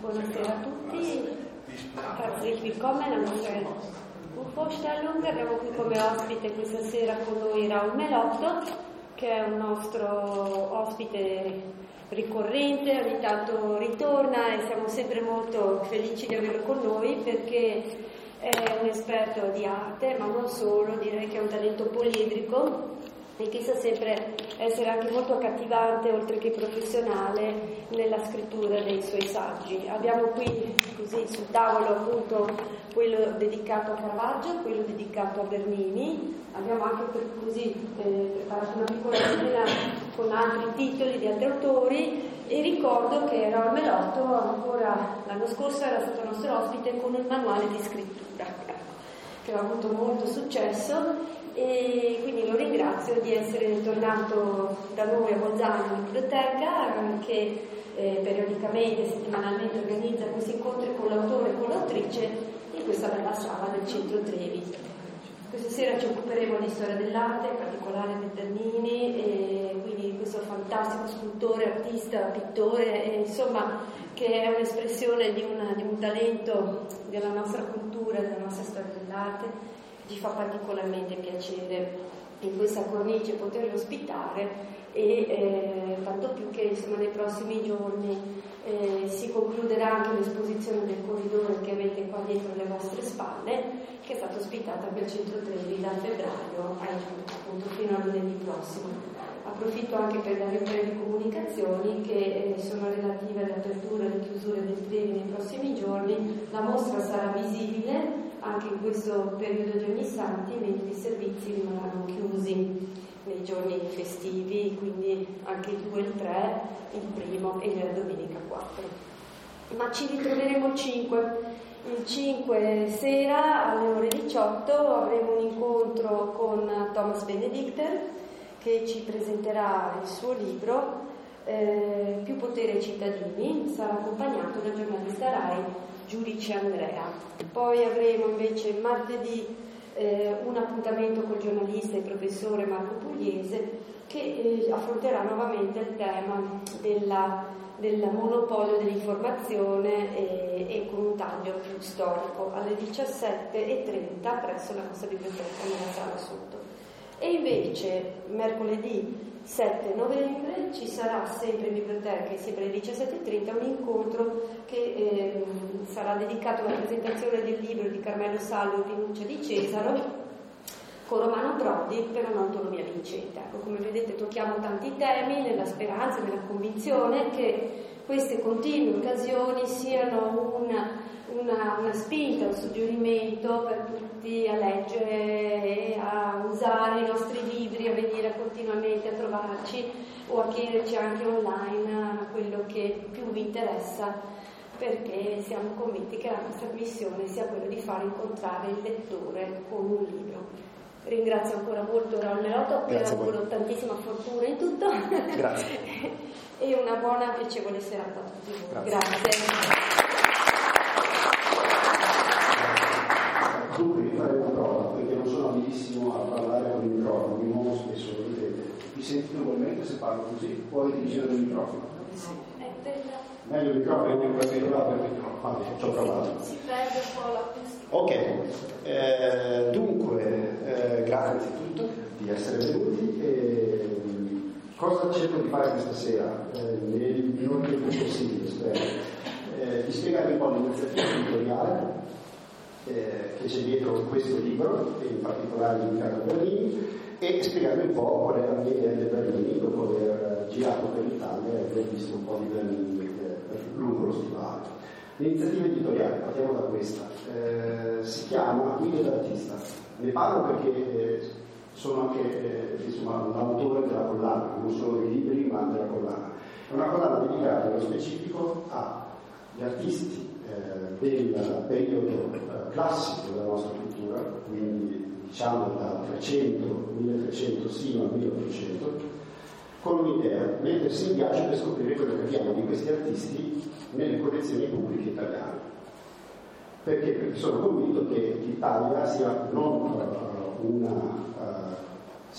Buonasera a tutti, herzlich willkommen a nostra Vorstellung. Abbiamo qui come ospite questa sera con noi Raul Melotto, che è un nostro ospite ricorrente, ogni tanto ritorna e siamo sempre molto felici di averlo con noi perché è un esperto di arte, ma non solo, direi che è un talento poliedrico e che sa sempre essere anche molto accattivante, oltre che professionale, nella scrittura dei suoi saggi. Abbiamo qui così sul tavolo appunto quello dedicato a Caravaggio, quello dedicato a Bernini, abbiamo anche preparato una piccola scheda con altri titoli di altri autori e ricordo che Raul Melotto ancora l'anno scorso era stato nostro ospite con un manuale di scrittura, che ha avuto molto successo. E quindi lo ringrazio di essere tornato da noi a Bolzano in biblioteca, che periodicamente, settimanalmente organizza questi incontri con l'autore e con l'autrice in questa bella sala del centro Trevi. Questa sera ci occuperemo di storia dell'arte, in particolare di Bernini, e quindi questo fantastico scultore, artista, pittore, insomma, che è un'espressione di un talento della nostra cultura, della nostra storia dell'arte. Ci fa particolarmente piacere in questa cornice poterlo ospitare e tanto più che insomma nei prossimi giorni si concluderà anche l'esposizione del corridore che avete qua dietro alle vostre spalle, che è stata ospitata qui al centro Trevi da febbraio appunto fino a lunedì prossimo. Approfitto anche per dare brevi comunicazioni che sono relative all'apertura e alle chiusure del Trevi nei prossimi giorni. La mostra sarà visibile anche in questo periodo di Ognissanti, mentre i servizi rimarranno chiusi nei giorni festivi, quindi anche il 2 e il 3, il 1 e la domenica 4. Ma ci ritroveremo il 5. Il 5 sera alle ore 18 avremo un incontro con Thomas Benedikter, che ci presenterà il suo libro Più potere ai cittadini, sarà accompagnato dal giornalista Rai Giudice Andrea. Poi avremo invece martedì un appuntamento col giornalista e professore Marco Pugliese che affronterà nuovamente il tema del monopolio dell'informazione e con un taglio più storico alle 17:30 presso la nostra biblioteca nella sala sotto. E invece mercoledì 7 novembre ci sarà sempre in biblioteca e sempre alle 17:30 un incontro che sarà dedicato alla presentazione del libro di Carmelo Salvo Rinuncia di Cesaro con Romano Prodi per un'autonomia vincente. Ecco, come vedete tocchiamo tanti temi nella speranza e nella convinzione che queste continue occasioni siano una spinta, un suggerimento per tutti a leggere e a usare i nostri libri, a venire continuamente a trovarci o a chiederci anche online quello che più vi interessa, perché siamo convinti che la nostra missione sia quella di far incontrare il lettore con un libro. Ringrazio ancora molto Raul Melotto, che auguro tantissima fortuna in tutto. Grazie. E una buona e piacevole serata a tutti voi. Grazie. Dunque vi farei una prova, perché non sono abilissimo a parlare con il microfono, mi muovo spesso, lo vedete. Mi sentite ugualmente se parlo così? Puoi dirigere il microfono? Sì. Meglio il microfono, perché ci ho provato. Si perde un po' l'acustica. Ok, dunque, grazie anzitutto di essere venuti. Cosa cerco di fare questa sera? Nel minor tempo possibile, spero. Di spiegare un po' l'iniziativa editoriale che c'è dietro questo libro, e in particolare dedicato a Bernini, e spiegarvi un po' qual è la mia idea di Bernini dopo aver girato per l'Italia e aver visto un po' di Bernini lungo lo stivale. L'iniziativa editoriale, partiamo da questa, si chiama Guida d'artista. Ne parlo perché sono anche un autore della collana, non solo dei libri ma della collana. È una collana dedicata nello specifico agli artisti del periodo classico della nostra cultura, quindi diciamo dal 1300 sino al 1800, con un'idea, mettersi in viaggio per scoprire quello che abbiamo di questi artisti nelle collezioni pubbliche italiane. Perché sono convinto che l'Italia sia non una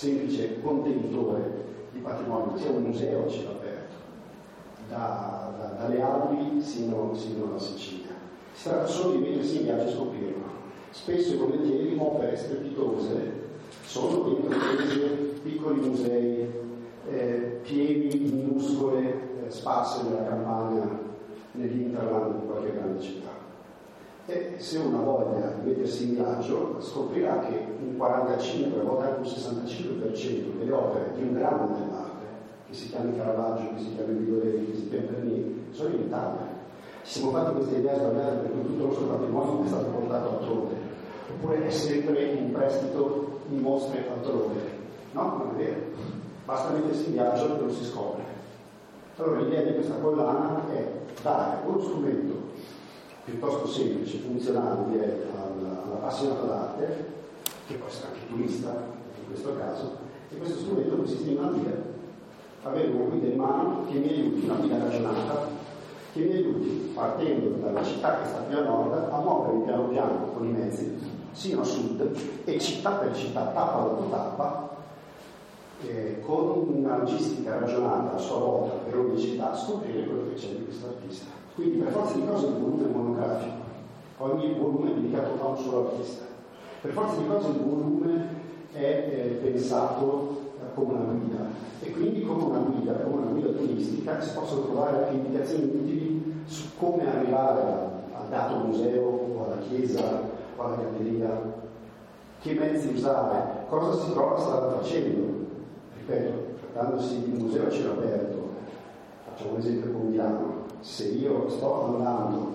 semplice contenitore di patrimonio, sia un museo a cielo aperto, da dalle Alpi sino alla Sicilia. Si tratta solo di mettersi in viaggio e scoprirlo. Spesso e volentieri opere strepitose sono dentro piccoli musei pieni di minuscole sparse nella campagna, nell'interland di qualche grande città. E se uno ha voglia di mettersi in viaggio, scoprirà che un 45, a volte anche un 65% delle opere di un grande dell'arte, che si chiami Caravaggio, che si chiami Vigorelli, che si chiami Bernini, sono in Italia. Ci siamo fatti questa idea sbagliata perché tutto il nostro patrimonio è stato portato altrove, oppure è sempre in prestito in mostre altrove. No, non è vero. Basta mettersi in viaggio e lo si scopre. Allora l'idea di questa collana è dare uno strumento piuttosto semplice, funzionale all'appassionato d'arte, che può essere anche turista in questo caso, e questo strumento consiste in una guida. Avere una guida in mano che mi aiuti, una guida ragionata, che mi aiuti, partendo dalla città che sta più a nord, a muovermi piano piano con i mezzi, sino a sud, e città per città, tappa dopo tappa, con una logistica ragionata a sua volta per ogni città, scoprire quello che c'è di questo artista. Quindi per forza di cose il volume è monografico, ogni volume è dedicato a un solo artista. Per forza di cose il volume è pensato come una guida, e quindi come una guida turistica si possono trovare anche indicazioni utili su come arrivare al dato museo o alla chiesa o alla galleria, che mezzi usare, cosa si trova strada facendo. Ripeto, trattandosi di un museo a cielo aperto, facciamo un esempio con Milano. Se io sto andando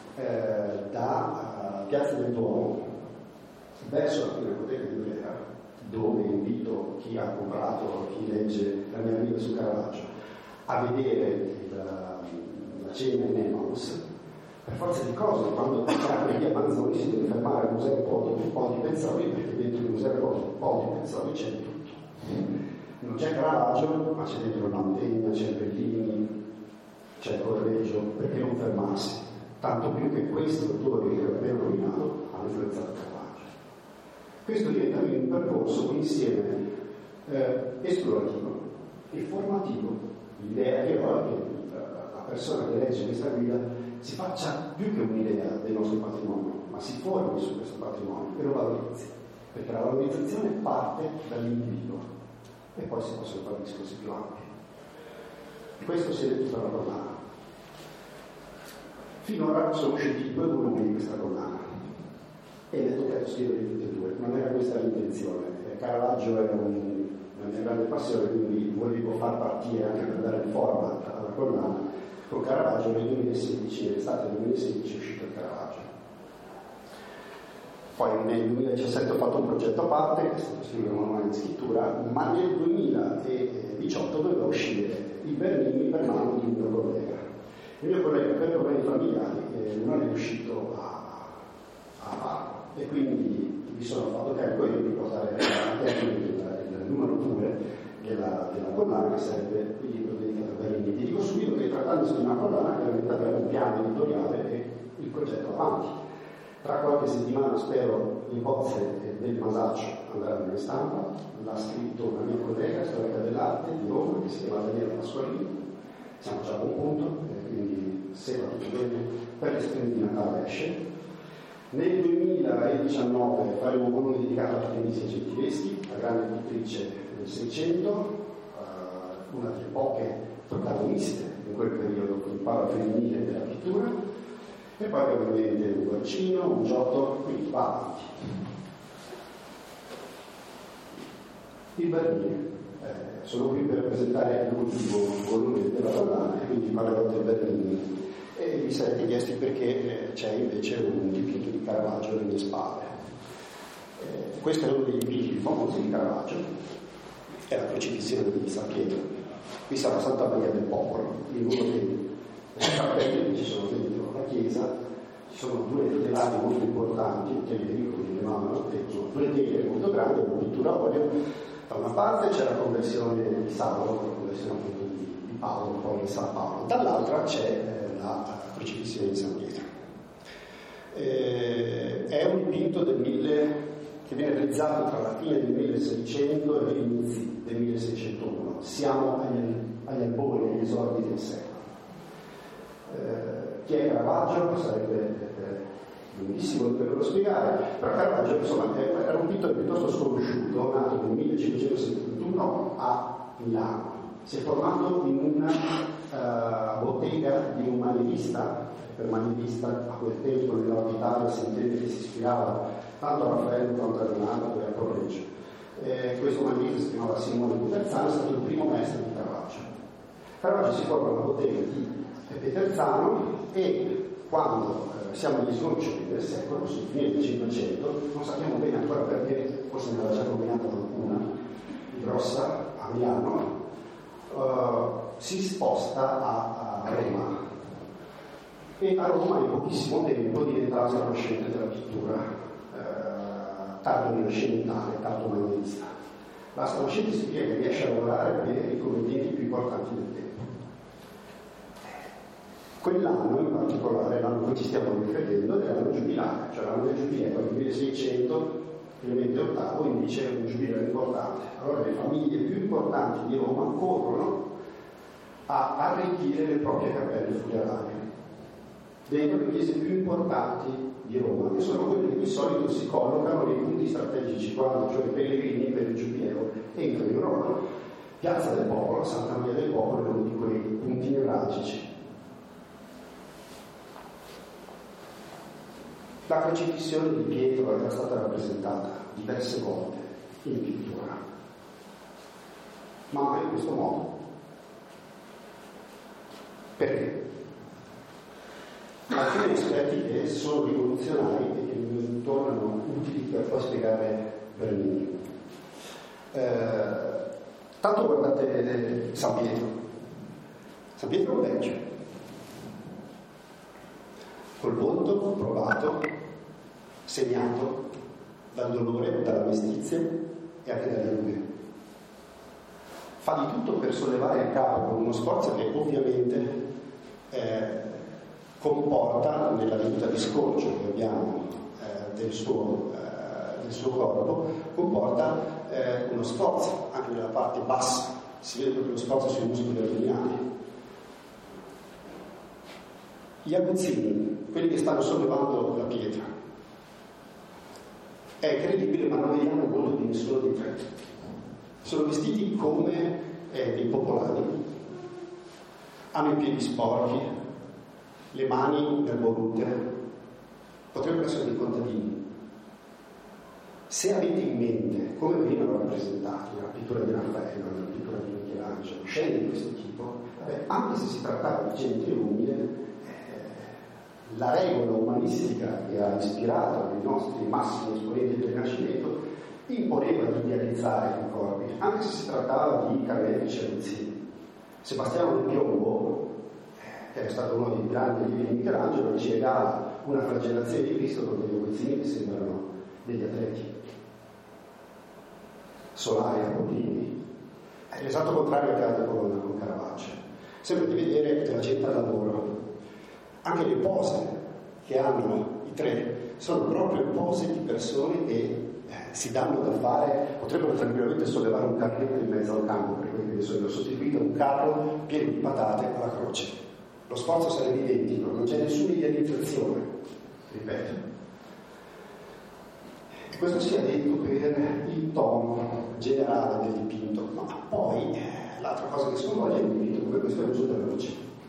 da Piazza del Duomo verso la Pinacoteca di Brera, dove invito chi ha comprato, chi legge la mia guida su Caravaggio, a vedere la cena in Emmaus, per forza di cose, quando sarà qui a Manzoni si deve fermare al museo Podi Pezzoli, perché dentro il museo Podi Pezzoli c'è di tutto. Non c'è Caravaggio, ma c'è dentro la Mantegna, c'è Bellini, c'è Correggio, perché non fermarsi? Tanto più che questi autori che abbiamo nominato hanno influenzato Caravaggio. Questo diventa un percorso insieme esplorativo e formativo. L'idea che ho è che la persona che legge questa guida si faccia più che un'idea del nostro patrimonio, ma si formi su questo patrimonio e lo valorizzi, perché la valorizzazione parte dall'individuo e poi si possono fare discorsi più ampi. Questo si è tutta la collana. Finora sono usciti 2 volumi di questa collana e mi è toccato scrivere tutti e 2. Non era questa l'intenzione. Caravaggio era una mia grande passione, quindi volevo far partire, anche per dare il format alla collana, con Caravaggio. Nel 2016, nell'estate del 2016 è uscito il Caravaggio. Poi nel 2017 ho fatto un progetto a parte, che è stato scrivere un manuale di scrittura, ma nel 2018 doveva uscire il Bernini per mano di un mio collega. Il mio collega, per problemi familiari, non è riuscito a farlo, e quindi mi sono fatto carico io di portare a termine il numero 2 della collana, che sarebbe il libro dedicato a Bernini. Ti dico subito che trattandosi di una collana, chiaramente abbiamo un piano editoriale e il progetto avanti. Tra qualche settimana spero le bozze del Masaccio andranno in stampa. L'ha scritto una mia collega, storica dell'arte di Roma, che si chiama Daniela Pasqualini. Siamo già a buon punto, quindi se va tutto bene, per le spese di Natale esce. Nel 2019 faremo un volume dedicato a Artemisia Gentileschi, la grande pittrice del Seicento, una delle poche protagoniste in quel periodo con il palo femminile della pittura. E poi ovviamente un Guercino, un Giotto, quindi va avanti. Il Bernini. Sono qui per presentare l'ultimo volume della collana e quindi parlerò del Bernini. E vi sarete chiesti perché c'è invece un dipinto di Caravaggio alle mie spalle. Questo è uno dei dipinti più famosi di Caravaggio, è la Crocifissione di San Pietro. Qui sarà Santa Maria del Popolo, in uno dei cappelli che ci sono dentro la chiesa. Ci sono 2 telai molto importanti, che vi sono 2 tele molto grandi, una pittura a olio. Da una parte c'è la conversione di Saulo, la conversione appunto di Paolo, poi di San Paolo, dall'altra c'è la Crocifissione di San Pietro. È un dipinto che viene realizzato tra la fine del 1600 e gli inizi del 1601. Siamo agli albori, agli esordi del secolo. Chi è Caravaggio? Sarebbe lunghissimo doverlo spiegare, però Caravaggio insomma era un pittore piuttosto sconosciuto, nato nel 1571 a Milano. Si è formato in una bottega di un manierista. Per manierista a quel tempo nel nord Italia si intende che si ispirava tanto a Raffaello quanto a Leonardo e a Correggio. Questo manierista si chiamava Simone Peterzano, è stato il primo maestro di Caravaggio. Caravaggio si forma nella bottega di Peterzano e quando siamo agli sgoccioli del secolo, sul fine del 500, non sappiamo bene ancora perché, forse ne aveva già combinata qualcuna di grossa a Milano, si sposta a Roma. E a Roma in pochissimo tempo diventa la conoscente della pittura tardo rinascimentale, tardo manierista. La conoscente si spiega che riesce a lavorare per i committenti più importanti del tempo. Quell'anno in particolare, l'anno in cui ci stiamo riferendo, è l'anno giubilare, cioè l'anno del giubileo, il 1600, Clemente VIII indice un giubileo importante. Allora le famiglie più importanti di Roma corrono a arricchire le proprie cappelle funerarie dentro le chiese più importanti di Roma, che sono quelle che di solito si collocano nei punti strategici, quando cioè i pellegrini per il giubileo entrano in Roma. Piazza del Popolo, Santa Maria del Popolo è uno di quei punti nevralgici. La crocifissione di Pietro era stata rappresentata diverse volte in pittura, ma mai in questo modo. Perché? Alcuni aspetti che sono rivoluzionari e che mi tornano utili per poi spiegare Bernini. Tanto guardate San Pietro. San Pietro è vecchio, col volto provato, segnato dal dolore, dalla mestizia e anche dalle rughe. Fa di tutto per sollevare il capo con uno sforzo che ovviamente comporta, nella veduta di scorcio che abbiamo del suo corpo, comporta uno sforzo anche nella parte bassa, si vede proprio lo sforzo sui muscoli addominali. Gli aguzzini, quelli che stanno sollevando la pietra, è incredibile, ma non vediamo il volto di nessuno dei tre. Sono vestiti come dei popolani, hanno i piedi sporchi, le mani nervolute, potrebbero essere dei contadini. Se avete in mente come venivano rappresentati la pittura di Raffaello, la pittura di Michelangelo, scene di questo tipo, anche se si trattava di gente umile, la regola umanistica che ha ispirato i nostri massimi esponenti del Rinascimento imponeva di idealizzare i corpi, anche se si trattava di carnefici aguzzini. Sebastiano del Piombo, che è stato uno dei grandi allievi di Michelangelo, ci regala una flagellazione di Cristo con degli aguzzini che sembrano degli atleti. Solari, Apollini. È l'esatto contrario che accade con Caravaggio. Sembra di vedere della gente al lavoro. Anche le pose che hanno i tre sono proprio pose di persone che si danno da fare, potrebbero tranquillamente sollevare un carretto in mezzo al campo, per quelli che sono sostituito un carro pieno di patate alla croce. Lo sforzo sarebbe identico, non c'è nessuna idealizzazione, ripeto. E questo sia detto per il tono generale del dipinto, ma poi l'altra cosa che sconvolge in un dipinto come questo è l'uso della luce.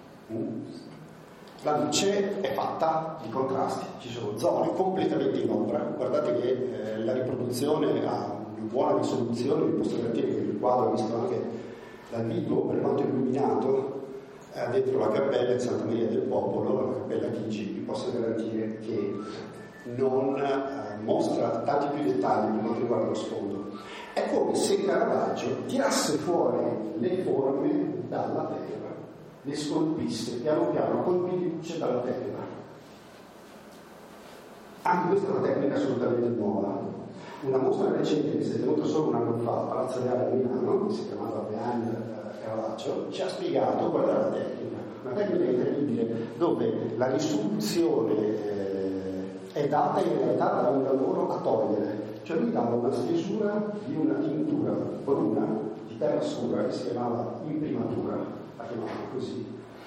La luce è fatta di contrasti, ci sono zone completamente in ombra. Guardate che la riproduzione ha una buona risoluzione, vi posso garantire che il quadro, visto anche dal vivo, per quanto illuminato, dentro la cappella di Santa Maria del Popolo, la cappella Chigi, vi posso garantire che non mostra tanti più dettagli per quanto riguarda lo sfondo. È come se Caravaggio tirasse fuori le forme dalla terra, le scolpisse piano piano, colpi di luce dalla terra. Anche questa è una tecnica assolutamente nuova. Una mostra recente che si è tenuta solo un anno fa a Palazzo Reale a Milano, che si chiamava Behind Caravaggio, ci ha spiegato qual era la tecnica. Una tecnica incredibile, dove la risoluzione è data in realtà da un lavoro a togliere. Cioè lui dava una stesura di una tintura bruna di terra scura che si chiamava imprimatura, la chiamavano così,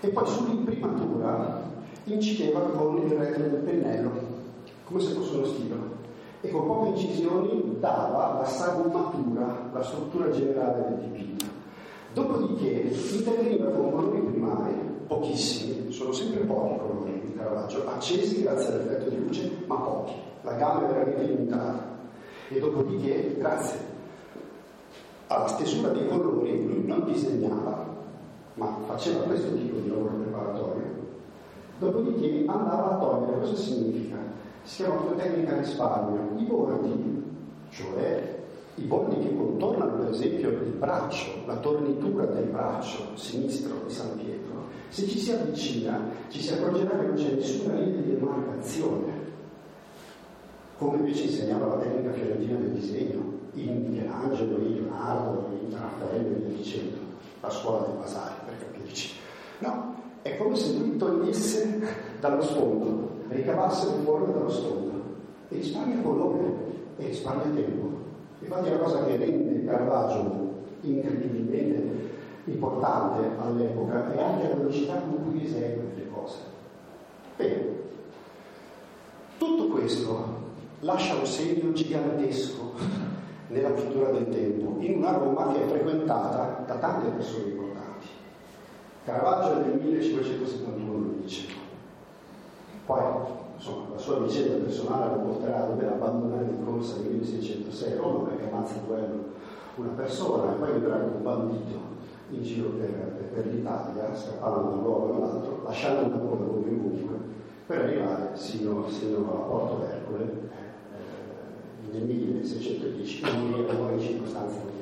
e poi sull'imprimatura incideva con il retro del pennello, come se fosse uno stimolo, e con poche incisioni dava la sagomatura, la struttura generale del dipinto. Dopodiché interveniva con colori primari, pochissimi, sono sempre pochi colori di Caravaggio, accesi grazie all'effetto di luce, ma pochi, la gamma è veramente limitata. E dopodiché, grazie alla stesura dei colori, lui non disegnava, ma faceva questo tipo di lavoro preparatorio. Dopodiché andava a togliere. Cosa significa? Si chiama una tecnica risparmio. I bordi, cioè i bordi che contornano per esempio il braccio, la tornitura del braccio sinistro di San Pietro, se ci si avvicina ci si accorgerà che non c'è nessuna linea di demarcazione, come invece insegnava la tecnica fiorentina del disegno in Michelangelo, in Leonardo, in Raffaello e via dicendo, la scuola dei Vasari, per capirci. No, è come se lui togliesse dallo sfondo, ricavasse le forme dallo sfondo e risparmia colore e risparmia tempo. Infatti è una cosa che rende Caravaggio incredibilmente importante all'epoca e anche la velocità con cui esegue le cose. Bene, tutto questo lascia un segno gigantesco nella pittura del tempo, in una Roma che è frequentata da tante persone importanti. Caravaggio nel 1571 lo dice. Poi, insomma, la sua vicenda personale lo porterà a dover abbandonare di corsa nel 1606 Roma perché ammazza a duello una persona e poi vedrà un bandito in giro per l'Italia, scappando da un luogo all'altro, lasciando una coda come ovunque, per arrivare sino a Porto Vergole nel 1610, in circostanze non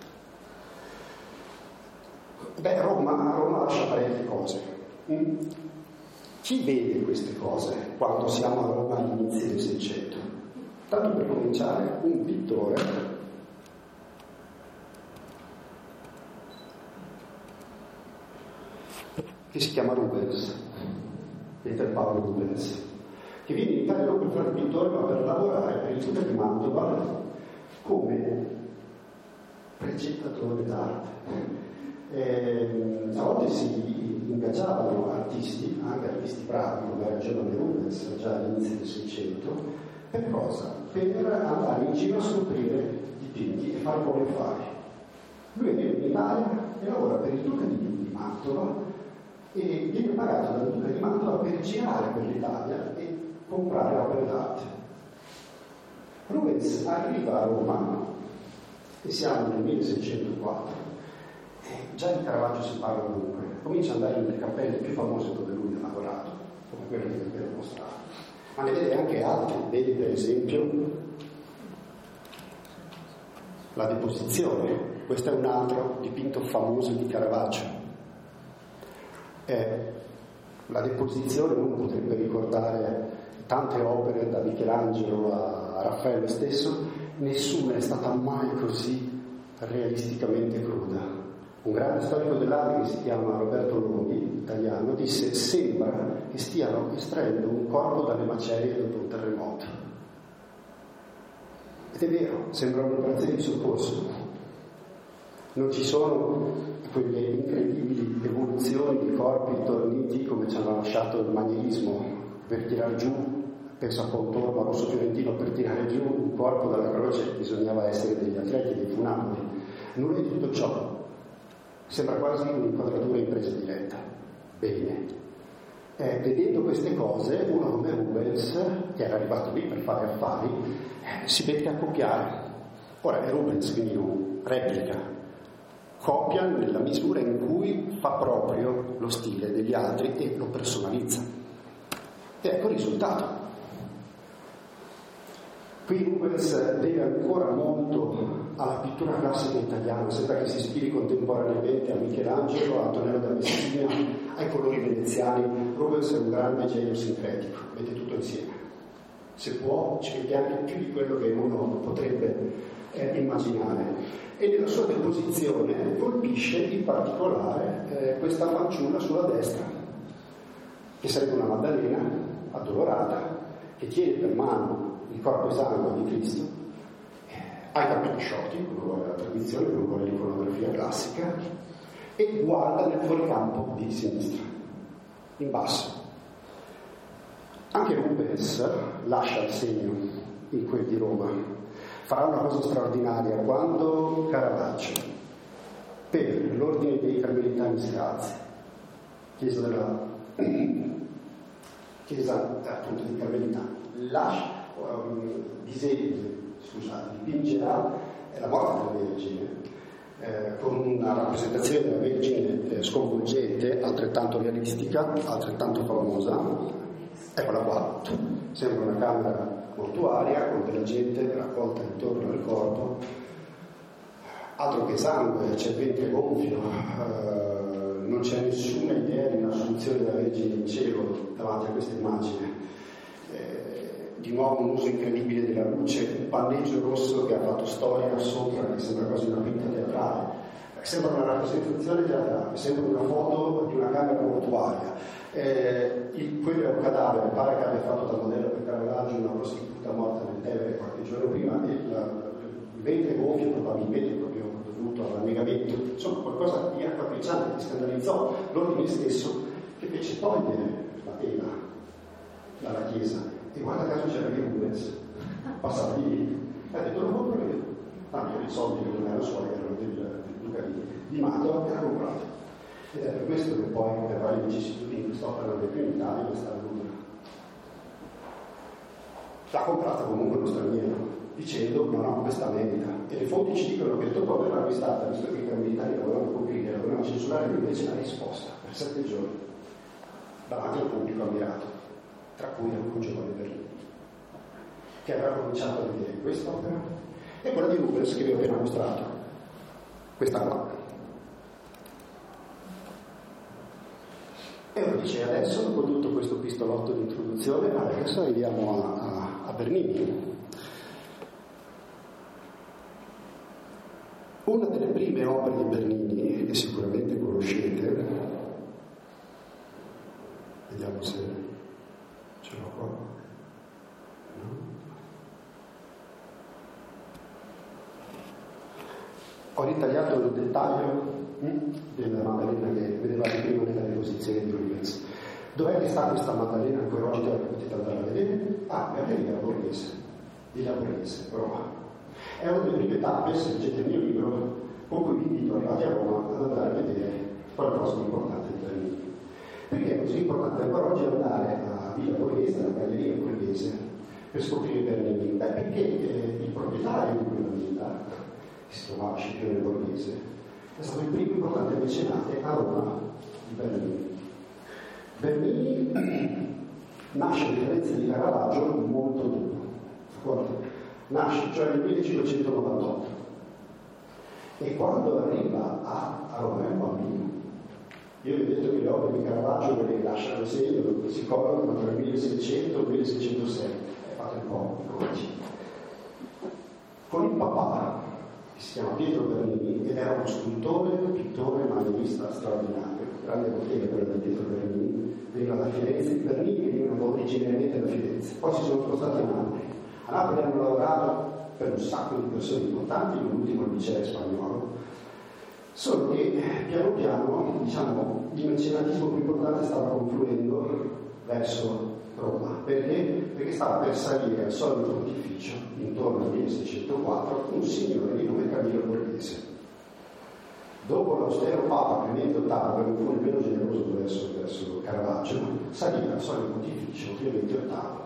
dirette. Roma lascia parecchie cose. Chi vede queste cose quando siamo a Roma all'inizio del Seicento? Tanto per cominciare, un pittore che si chiama Rubens, Pier Paolo Rubens, che viene in Italia non per fare il pittore ma per lavorare per il Duca di Mantova come precettatore d'arte. A volte si ingaggiavano artisti, anche artisti bravi come era Giovanni Rubens già all'inizio del Seicento, per cosa? Per andare in giro a scoprire dipinti e fare buoni affari. Lui viene in Italia e lavora per il Duca di Mantova e viene pagato dal Duca di Mantova per girare per l'Italia e comprare opere d'arte. Rubens arriva a Roma e siamo nel 1604. Già di Caravaggio si parla ovunque, comincia ad andare nelle cappelle più famose dove lui ha lavorato, come quelle che vi ho mostrato, ma ne vede anche altri. Vedi per esempio la Deposizione, questo è un altro dipinto famoso di Caravaggio. La Deposizione uno potrebbe ricordare tante opere da Michelangelo a Raffaello stesso, nessuna è stata mai così realisticamente cruda. Un grande storico dell'arte che si chiama Roberto Longhi, italiano, disse: sembra che stiano estraendo un corpo dalle macerie dopo un terremoto. Ed è vero, sembra un'operazione di soccorso. Non ci sono quelle incredibili evoluzioni di corpi torniti come ci hanno lasciato il manierismo per tirar giù, penso a Pontormo, a Rosso Fiorentino, per tirare giù un corpo dalla croce bisognava essere degli atleti, dei funamboli. Nulla di tutto ciò. Sembra quasi un'inquadratura in presa diretta. Bene. Vedendo queste cose, uno come Rubens, che era arrivato lì per fare affari, si mette a copiare. Ora è Rubens, quindi non replica, copia nella misura in cui fa proprio lo stile degli altri e lo personalizza. E ecco il risultato. Qui Rubens deve ancora molto alla pittura classica italiana, sembra che si ispiri contemporaneamente a Michelangelo, a Antonello da Messina, ai colori veneziani. Rubens è un grande genio sincretico, mette tutto insieme. Se può, ci mette anche più di quello che uno potrebbe immaginare. E nella sua Deposizione colpisce in particolare questa fanciulla sulla destra, che sarebbe una Maddalena addolorata, che tiene per mano il corpo esangue di Cristo, ha i capelli sciolti, come vuole la tradizione, come vuole l'iconografia classica, e guarda nel fuoricampo di sinistra. in basso. Anche Rubens lascia il segno in quel di Roma. Farà una cosa straordinaria quando Caravaggio, per l'ordine dei Carmelitani Scalzi, chiesa appunto dei Carmelitani, dipingerà la morte della Vergine, con una rappresentazione della Vergine sconvolgente, altrettanto realistica, altrettanto famosa. Eccola qua, sembra una camera mortuaria con della gente raccolta intorno al corpo, altro che sangue, c'è il ventre gonfio, non c'è nessuna idea di una soluzione della Vergine in cielo davanti a questa immagine. Di nuovo un uso incredibile della luce, un palleggio rosso che ha fatto storia sopra, che sembra quasi una pinta teatrale, sembra una rappresentazione teatrale, sembra una foto di una camera mortuaria. Quello è un cadavere, pare che abbia fatto da modello per Caravaggio una prostituta morta nel Tevere qualche giorno prima, e il ventre gonfio probabilmente proprio dovuto all'annegamento, insomma qualcosa di raccapricciante che scandalizzò l'ordine stesso, che fece togliere la pena dalla chiesa. E guarda caso c'era anche Rubens, passava di lì, e ha detto: lo compro io. Tanto i soldi che non erano suoi, erano del duca di Mantua, e l'ha comprato. Ed è per questo che poi, per varie vicissitudini in quest'opera non è più in Italia, ma sta a Londra. L'ha comprata comunque uno straniero, dicendo: no, questa merita. E le fonti ci dicono che dopo averla acquistata, visto che i carmelitani la volevano coprire, la volevano censurare, invece l'ha risposta per 7 giorni davanti al pubblico ammirato, tra cui anche un giovane Bernini, che aveva cominciato a vedere quest'opera e quella di Rubens che vi ho appena mostrato, questa qua. E ora dice: adesso, dopo tutto questo pistolotto di introduzione, adesso arriviamo a Bernini. Una delle prime opere di Bernini, che sicuramente conoscete, vediamo se ce l'ho qua. No? Ho ritagliato il dettaglio della Maddalena che vedevate prima nella deposizione di Rubens. Dov'è che sta questa Maddalena ancora oggi che potete andare a vedere? Galleria Borghese, Villa Borghese, Roma. È una delle prime tappe, se leggete il mio libro, con cui vi invito, arrivati a Roma, ad andare a vedere qualcosa di importante di Bernini. Perché è così importante ancora oggi andare a Villa Borghese, alla Galleria Borghese, per scoprire Bernini? Perché il proprietario di quella villa, che si chiamava Scipione Borghese, è stato il primo importante mecenate a Roma di Bernini. Bernini nasce, a differenza di Caravaggio, molto dopo, d'accordo? Nasce cioè nel 1598, e quando arriva a Roma è un bambino. Io vi ho detto che le opere di Caravaggio, quelle che lasciano il segno, si collocano tra il 1600 e il 1606, è fatto un po' oggi. Con il papà, che si chiama Pietro Bernini, ed era uno scultore, pittore, manualista straordinario, grande bottega quella di Pietro Bernini, veniva da Firenze. I Bernini venivano originariamente da Firenze, poi si sono spostati a Napoli. A Napoli hanno lavorato per un sacco di persone importanti, l'ultimo il liceo spagnolo, solo che piano piano, diciamo, il mecenatismo più importante stava confluendo verso Roma. Perché? Perché stava per salire al solito pontificio, intorno al 1604, un signore di nome Camillo Borghese. Dopo l'austero Papa Clemente VIII, che fu il meno generoso verso Caravaggio, saliva al solito pontificio Clemente VIII.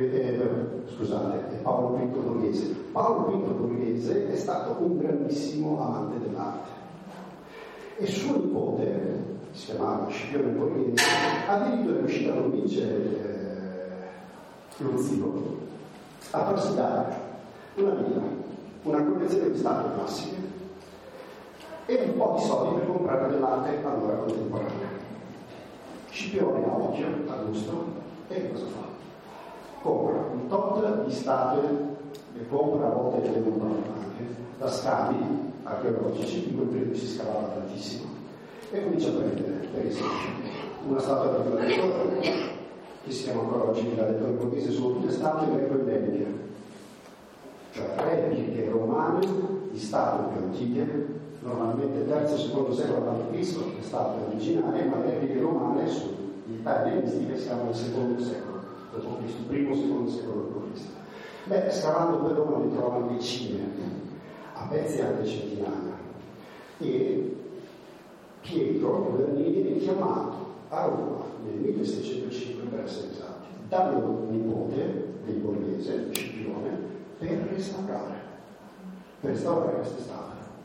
Paolo V Borghese. Paolo V Borghese è stato un grandissimo amante dell'arte, e suo nipote, si chiamava Scipione Borghese, addirittura è riuscito a convincere lo zio a farsi dare una villa, una collezione di statue classiche e un po' di soldi per comprare dell'arte allora contemporanea. Scipione ha occhio, a gusto, e cosa fa? Compra un tot di statue, le compra a volte che le comprano anche da scavi archeologici, in quel periodo si scavava tantissimo, e comincia a prendere, per esempio, una statua del gladiatore, che si chiama ancora oggi il gladiatore Borghese, sono tutte statue greco-eleniche, cioè repliche romane di statue più antiche, normalmente III-II secolo a.C., le statue originali, ma repliche romane sono di età ellenistica siamo nel secondo secolo d.C., primo, secondo secolo d.C. Scavando per Roma ne trovano decine, a pezzi anche centinaia. E Pietro Bernini viene chiamato a Roma nel 1605, per essere esatti, dallo nipote del Borghese, Scipione, per restaurare queste statue.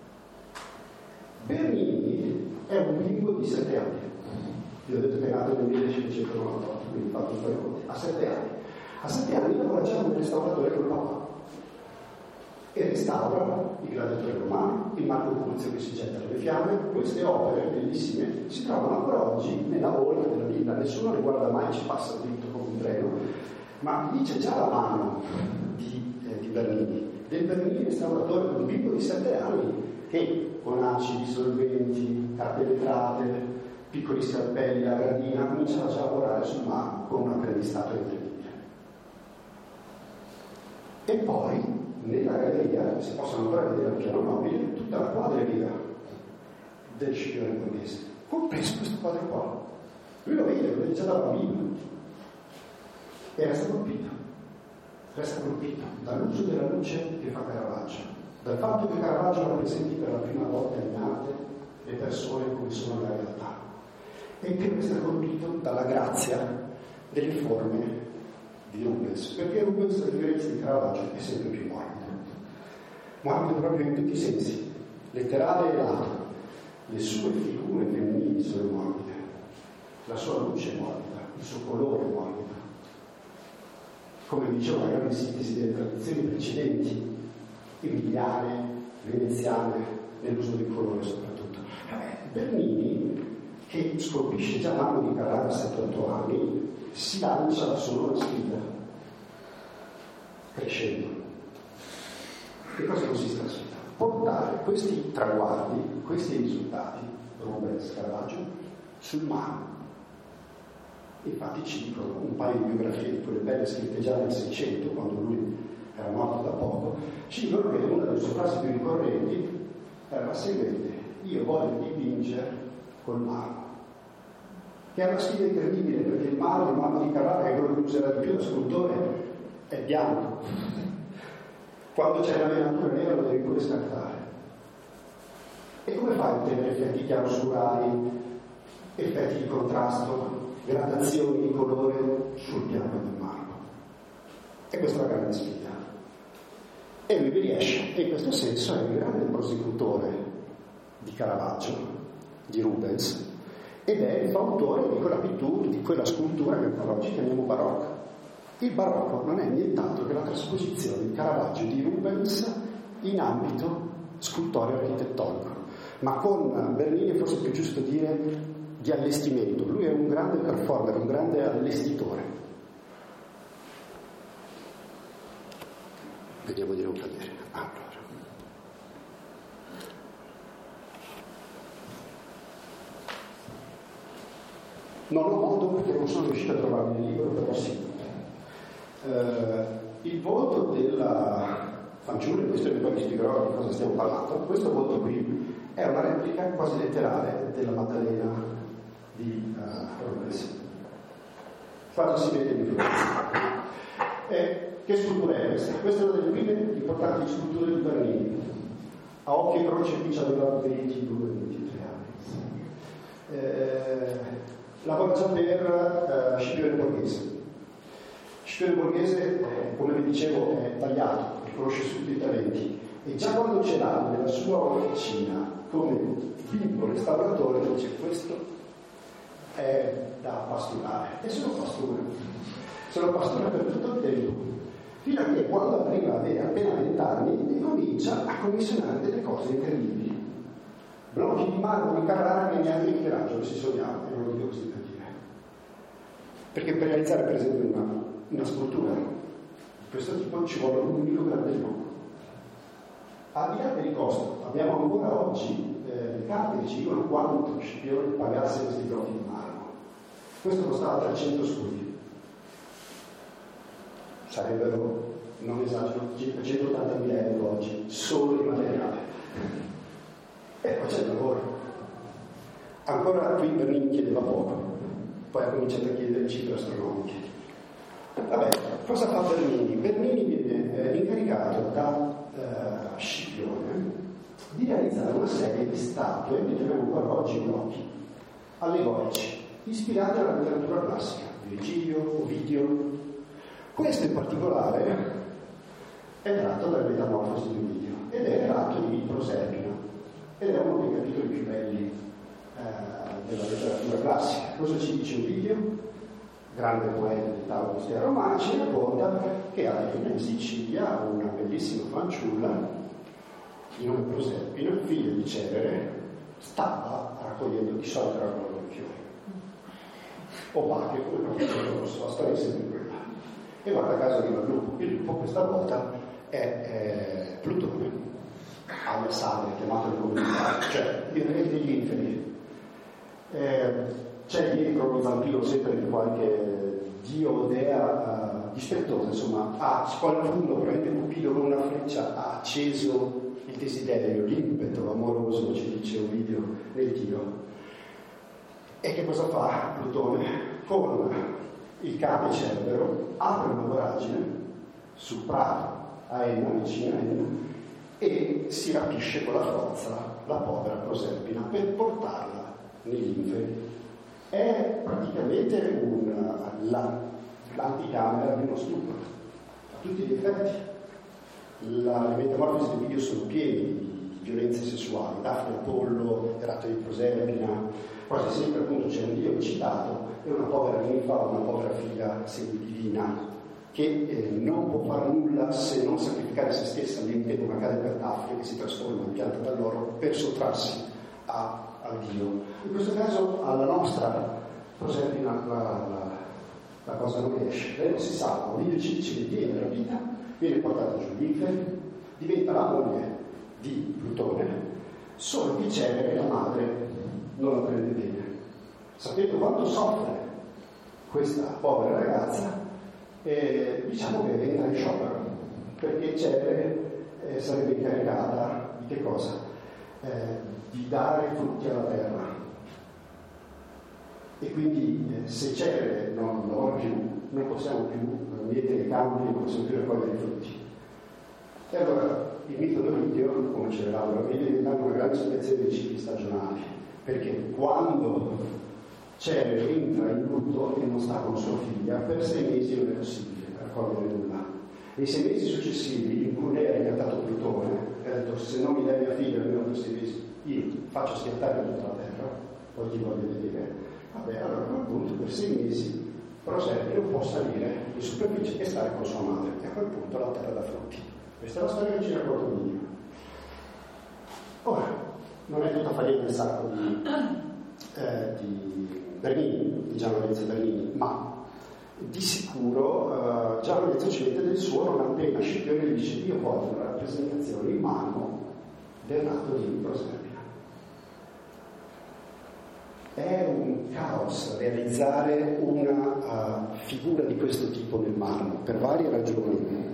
Bernini è un bimbo di 7 anni. Vi ho detto che è nato nel 1598, quindi fatto un po' di conti. A 7 anni. A 7 anni lavora già come restauratore col papà. E restaura i gladiatori romani, il Marco Curzio che si getta nelle fiamme. Queste opere bellissime si trovano ancora oggi nella hall della villa. Nessuno le guarda mai, ci passa dritto come un treno. Ma lì c'è già la mano di Bernini, del Bernini restauratore, un bimbo di 7 anni che con acidi, solventi, carte vetrate, piccoli scalpelli, la gradina, cominciava già a lavorare sul marmo con un apprendistato incredibile. E poi nella galleria si possono ancora vedere al piano nobile tutta la quadreria del Scipione Borghese, compreso questo quadro qua. Lui lo vede già da bambino e resta colpito dall'uso della luce che fa Caravaggio, dal fatto che Caravaggio rappresenti per la prima volta in arte le persone come sono nella realtà, e che resta colpito dalla grazia delle forme di Rubens, perché Rubens, a differenza di Caravaggio, è sempre più morbido proprio in tutti i sensi, letterale e lato. Le sue figure femminili sono morbide, la sua luce è morbida, il suo colore è morbido. Come dicevo, una grande sintesi delle tradizioni precedenti, emiliane, veneziane, nell'uso del colore soprattutto. Bernini, che scolpisce già l'anno di Carrara a 7-8 anni, si lancia da solo una sfida, crescendo. Che cosa consiste la sfida? Portare questi traguardi, questi risultati, Rubens, Caravaggio, sul marmo. Infatti ci dicono un paio di biografie di quelle belle scritte già nel 600, quando lui era morto da poco, ci dicono che una delle sue frasi più ricorrenti era la seguente: io voglio dipingere col marmo. Che è una sfida incredibile, perché il marmo di Carrara, che è quello che userà di più da scultore, è bianco. Quando c'è la venatura nera lo devi pure scartare. E come fai a ottenere effetti chiaroscurali, effetti di contrasto, gradazioni di colore sul piano del marmo? E questa è la grande sfida. E lui vi riesce, e in questo senso è il grande prosecutore di Caravaggio, di Rubens, ed è il fautore di quella pittura, di quella scultura che ancora oggi chiamiamo barocca. Il barocco non è nient'altro che la trasposizione di Caravaggio e di Rubens in ambito scultoreo architettonico, ma con Bernini è forse più giusto dire di allestimento. Lui è un grande performer, un grande allestitore. Vediamo di non cadere. Allora. Non ho modo, perché non sono riuscito a trovare nel libro, però sì. Il volto della fanciulla, questo poi vi spiegherò di cosa stiamo parlando. Questo volto qui è una replica quasi letterale della Maddalena di Rubens. Quando si vede l'influenza. Che scultura è questa? Questa è una delle prime importanti sculture di Bernini. A occhio e croce qui c'aveva 22-23 anni. Lavora già per Scipione Borghese. Scipione Borghese, come vi dicevo, è tagliato, riconosce subito i talenti, e già quando ce l'ha nella sua officina come bimbo restauratore dice: questo è da pasturare, e se lo pastura per tutto il tempo, fino a che quando arriva a avere appena 20 anni comincia a commissionare delle cose incredibili, blocchi di marmo di Carrara che neanche Michelangelo si sognava, e non lo dico così per dire, perché per realizzare per esempio una scultura di questo tipo ci vuole un unico grande blocco. Al di là del costo, abbiamo ancora oggi le carte che ci dicono quanto Scipione pagasse questi blocchi di marmo. Questo costava 300 scudi, sarebbero, non esagero, 180.000 euro oggi solo di materiale. E poi c'è il lavoro. Ancora qui Bernini chiedeva poco, poi ha cominciato a chiedere cifre astronomiche. Vabbè, cosa fa Bernini? Bernini viene incaricato da Scipione di realizzare una serie di statue che teniamo ancora oggi in occhi, allegorici, ispirate alla letteratura classica, Virgilio, Ovidio. Questo in particolare è tratto dalle Metamorfosi di Ovidio ed è tratto di Proserpina ed è uno dei capitoli più belli della letteratura classica. Cosa ci dice Ovidio? Grande poeta di tavola costiera romana, ci racconta che a in Sicilia una bellissima fanciulla di nome Proserpina, figlia di Cerere, stava raccogliendo, di solito raccogliendo fiori o bacche, come non lo so, la storia è sempre quella, e guarda a caso arriva il lupo. Il lupo questa volta è Plutone, Aia Sade, chiamato il comunità, cioè il re degli inferi. C'è dietro lo zampino sempre di qualche dio o dea dispettosa, insomma, qualcuno, probabilmente Cupido con una freccia, ha acceso il desiderio, l'impeto amoroso, ci dice Ovidio nel tiro. E che cosa fa Plutone? Con il cane Cerbero apre una voragine sul prato a Enna, vicino a Enna, e si rapisce con la forza la povera Proserpina per portarla negli inferi. È praticamente l'anticamera di uno stupro a tutti gli effetti. Le Metamorfosi di Ovidio sono piene di violenze sessuali, Dafne Apollo, Erato di Proserpina, quasi sempre appunto c'è un dio citato e una povera ninfa, una povera figlia semidivina che non può fare nulla se non sacrificare se stessa all'interno di una cade per Dafne che si trasforma in pianta d'alloro per sottrarsi al dio. In questo caso alla nostra Proserpina la cosa non riesce, lei non si salva. Ovidio ci dice che viene la vita, viene portata giù all'inferno, diventa la moglie di Plutone, solo che Cerere, la madre, non la prende bene. Sapete quanto soffre questa povera ragazza? Diciamo che entra in sciopero, perché Cerere sarebbe incaricata di che cosa? Di dare frutti alla terra. E quindi se Cerere non lavora più, non possiamo più mettere i campi, non possiamo più raccogliere i frutti. E allora il mito d'Ovidio, come ce l'elabora, viene diventando una grande spiegazione dei cicli stagionali, perché quando Cerere entra in lutto e non sta con sua figlia, per 6 mesi non è possibile raccogliere nulla. Nei 6 mesi successivi, in cui lei ha ricattato Plutone e ha detto: se non mi dai mia figlia almeno per 6 mesi, io faccio schiantare tutta la terra, poi ti voglio vedere. Vabbè, allora a quel punto per 6 mesi Proserpina può salire in superficie e stare con sua madre, e a quel punto la terra dà frutti. Questa è la storia che ci racconta Ovidio. Ora, non è tutta farina del sacco di Bernini, di Gian Lorenzo Bernini, ma di sicuro Gian Lorenzo ci mette del suo non appena Scipione gli dice: io voglio una rappresentazione in mano del nato di Proserpina. È un caos realizzare una figura di questo tipo nel marmo, per varie ragioni.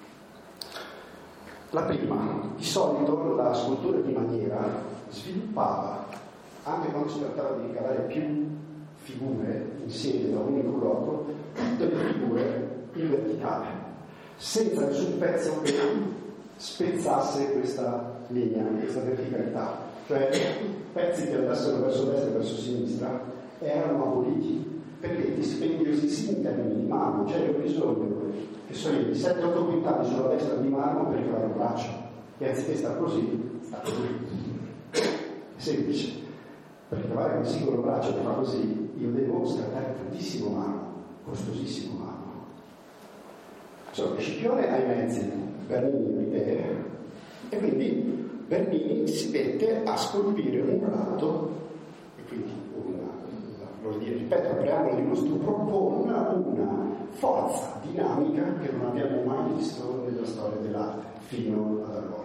La prima, di solito la scultura di maniera sviluppava, anche quando si trattava di ricavare più figure insieme da un unico blocco, tutte le figure in verticale, senza nessun pezzo che spezzasse questa linea, questa verticalità. Cioè pezzi che andassero verso destra e verso sinistra erano aboliti, perché dispendiosissimi in termini di marmo. C'era bisogno che sono di 7-8 quintali sulla destra di marmo per ricavare un braccio, e anziché stare così, sta così. Semplice. Per ricavare un singolo braccio che fa così, io devo scartare tantissimo marmo, costosissimo marmo. Insomma, Scipione ha i mezzi, Bernini le idee, e quindi Bernini si mette a scolpire un prato, e quindi ripeto, il preambolo di uno stupro, con una forza dinamica che non abbiamo mai visto nella storia dell'arte fino ad allora.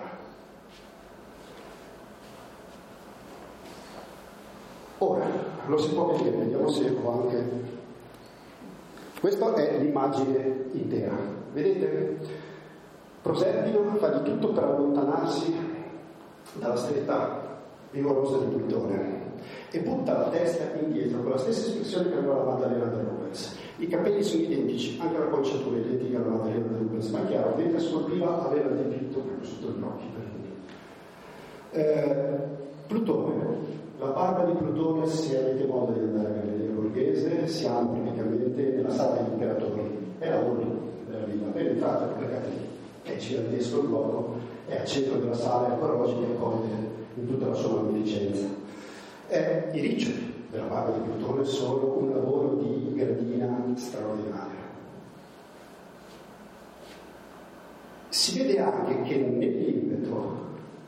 Ora, lo si può vedere, vediamo se ho anche... Questa è l'immagine intera. Vedete? Proserpina fa di tutto per allontanarsi dalla stretta vigorosa di Plutone. e butta la testa indietro con la stessa espressione che aveva la Maddalena del Rubens. I capelli sono identici, anche la conciatura è identica alla Maddalena del Rubens, ma chiaro, mentre scolpiva aveva il dipinto proprio sotto gli occhi. Plutone, la barba di Plutone, se avete modo di andare a Galleria Borghese, siamo praticamente nella sala degli imperatori, è la volta della vita, ben entrate, collegate lì, è gigantesco il luogo, è al centro della sala, è ancora oggi che accoglie in tutta la sua magnificenza. I riccioli della barba di Plutone sono un lavoro di gradina straordinario. Si vede anche che nell'impeto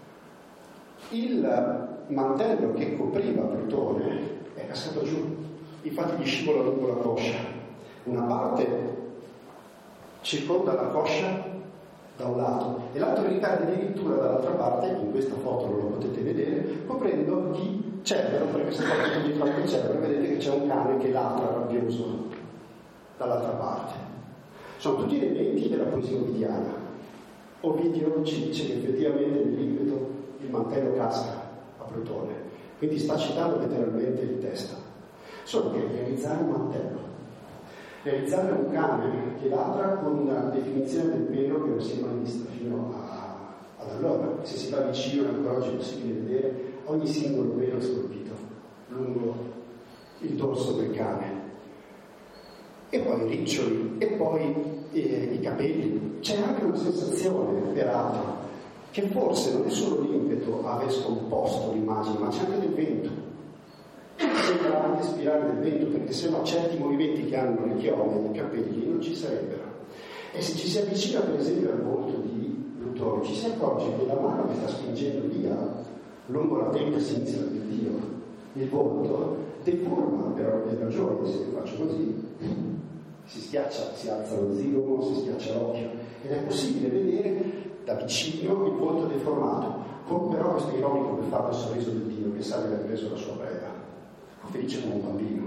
il mantello che copriva Plutone è cascato giù, infatti gli scivola lungo la coscia. Una parte circonda la coscia da un lato e l'altro ricade addirittura dall'altra parte, in questa foto non lo potete vedere, coprendo di Cerbero, perché se fate dietro anche Cerbero vedete che c'è un cane che ladra rabbioso dall'altra parte. Sono tutti elementi della poesia ovidiana. Ovidio ci dice che effettivamente nell'impeto il mantello casca a Plutone, quindi sta citando letteralmente il testo. Solo che realizzare un mantello, realizzare un cane che ladra con una definizione del pelo che non si è mai vista fino ad allora. Se si va vicino, ancora oggi è possibile vedere ogni singolo pelo scolpito lungo il dorso del cane. E poi i riccioli, e poi i capelli. C'è anche una sensazione, peraltro, che forse non è solo l'impeto a aver scomposto l'immagine, ma c'è anche del vento. Sembra anche ispirare del vento, perché se no certi movimenti che hanno le chiome e i capelli non ci sarebbero. E se ci si avvicina per esempio al volto di Plutone, ci si accorge che la mano che sta spingendo via lungo la tempia sinistra del Dio il volto deforma per ovvie ragioni. Se io faccio così si schiaccia, si alza lo zigomo, si schiaccia l'occhio ed è possibile vedere da vicino il volto deformato, con però questo ironico che fa il sorriso del Dio che sa di aver preso la sua preda, felice come un bambino.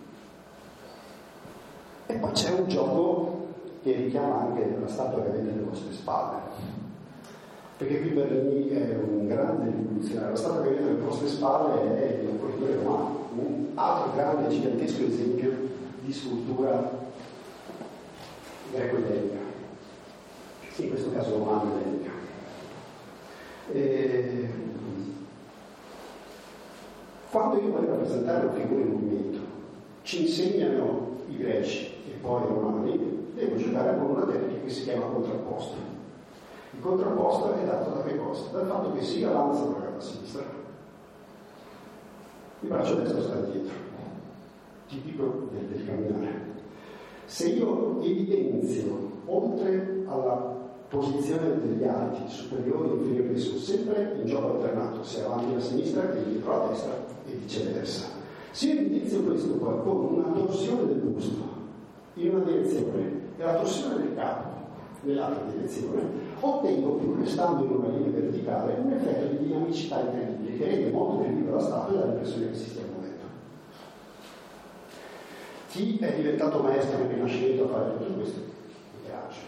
E poi c'è un gioco che richiama anche la statua che avete alle vostre spalle, perché qui Bernini è un grande rivoluzionario. La statua che avete alle vostre spalle è il corridore romano, un altro grande gigantesco esempio di scultura greco-ellenica, in questo caso romano-ellenica. Quando io voglio rappresentare una figura in movimento, ci insegnano i greci e poi i romani, devo giocare con una tecnica che si chiama contrapposto. Il contrapposto è dato da che cosa? Dal fatto che sia l'avanza la gamba sinistra, il braccio destro sta dietro, tipico del camminare. Se io evidenzio oltre alla posizione degli arti superiori e inferiori, sono sempre in gioco alternato, sia avanti alla sinistra che dietro alla destra e viceversa. Se io evidenzio questo poi con una torsione del busto in una direzione e la torsione del capo nell'altra direzione, ottengo, pur restando in una linea verticale, un effetto di dinamicità incredibile che rende molto più viva la statua e dà l'impressione che si stia muovendo. Chi è diventato maestro nel Rinascimento a fare tutto questo? Michelangelo.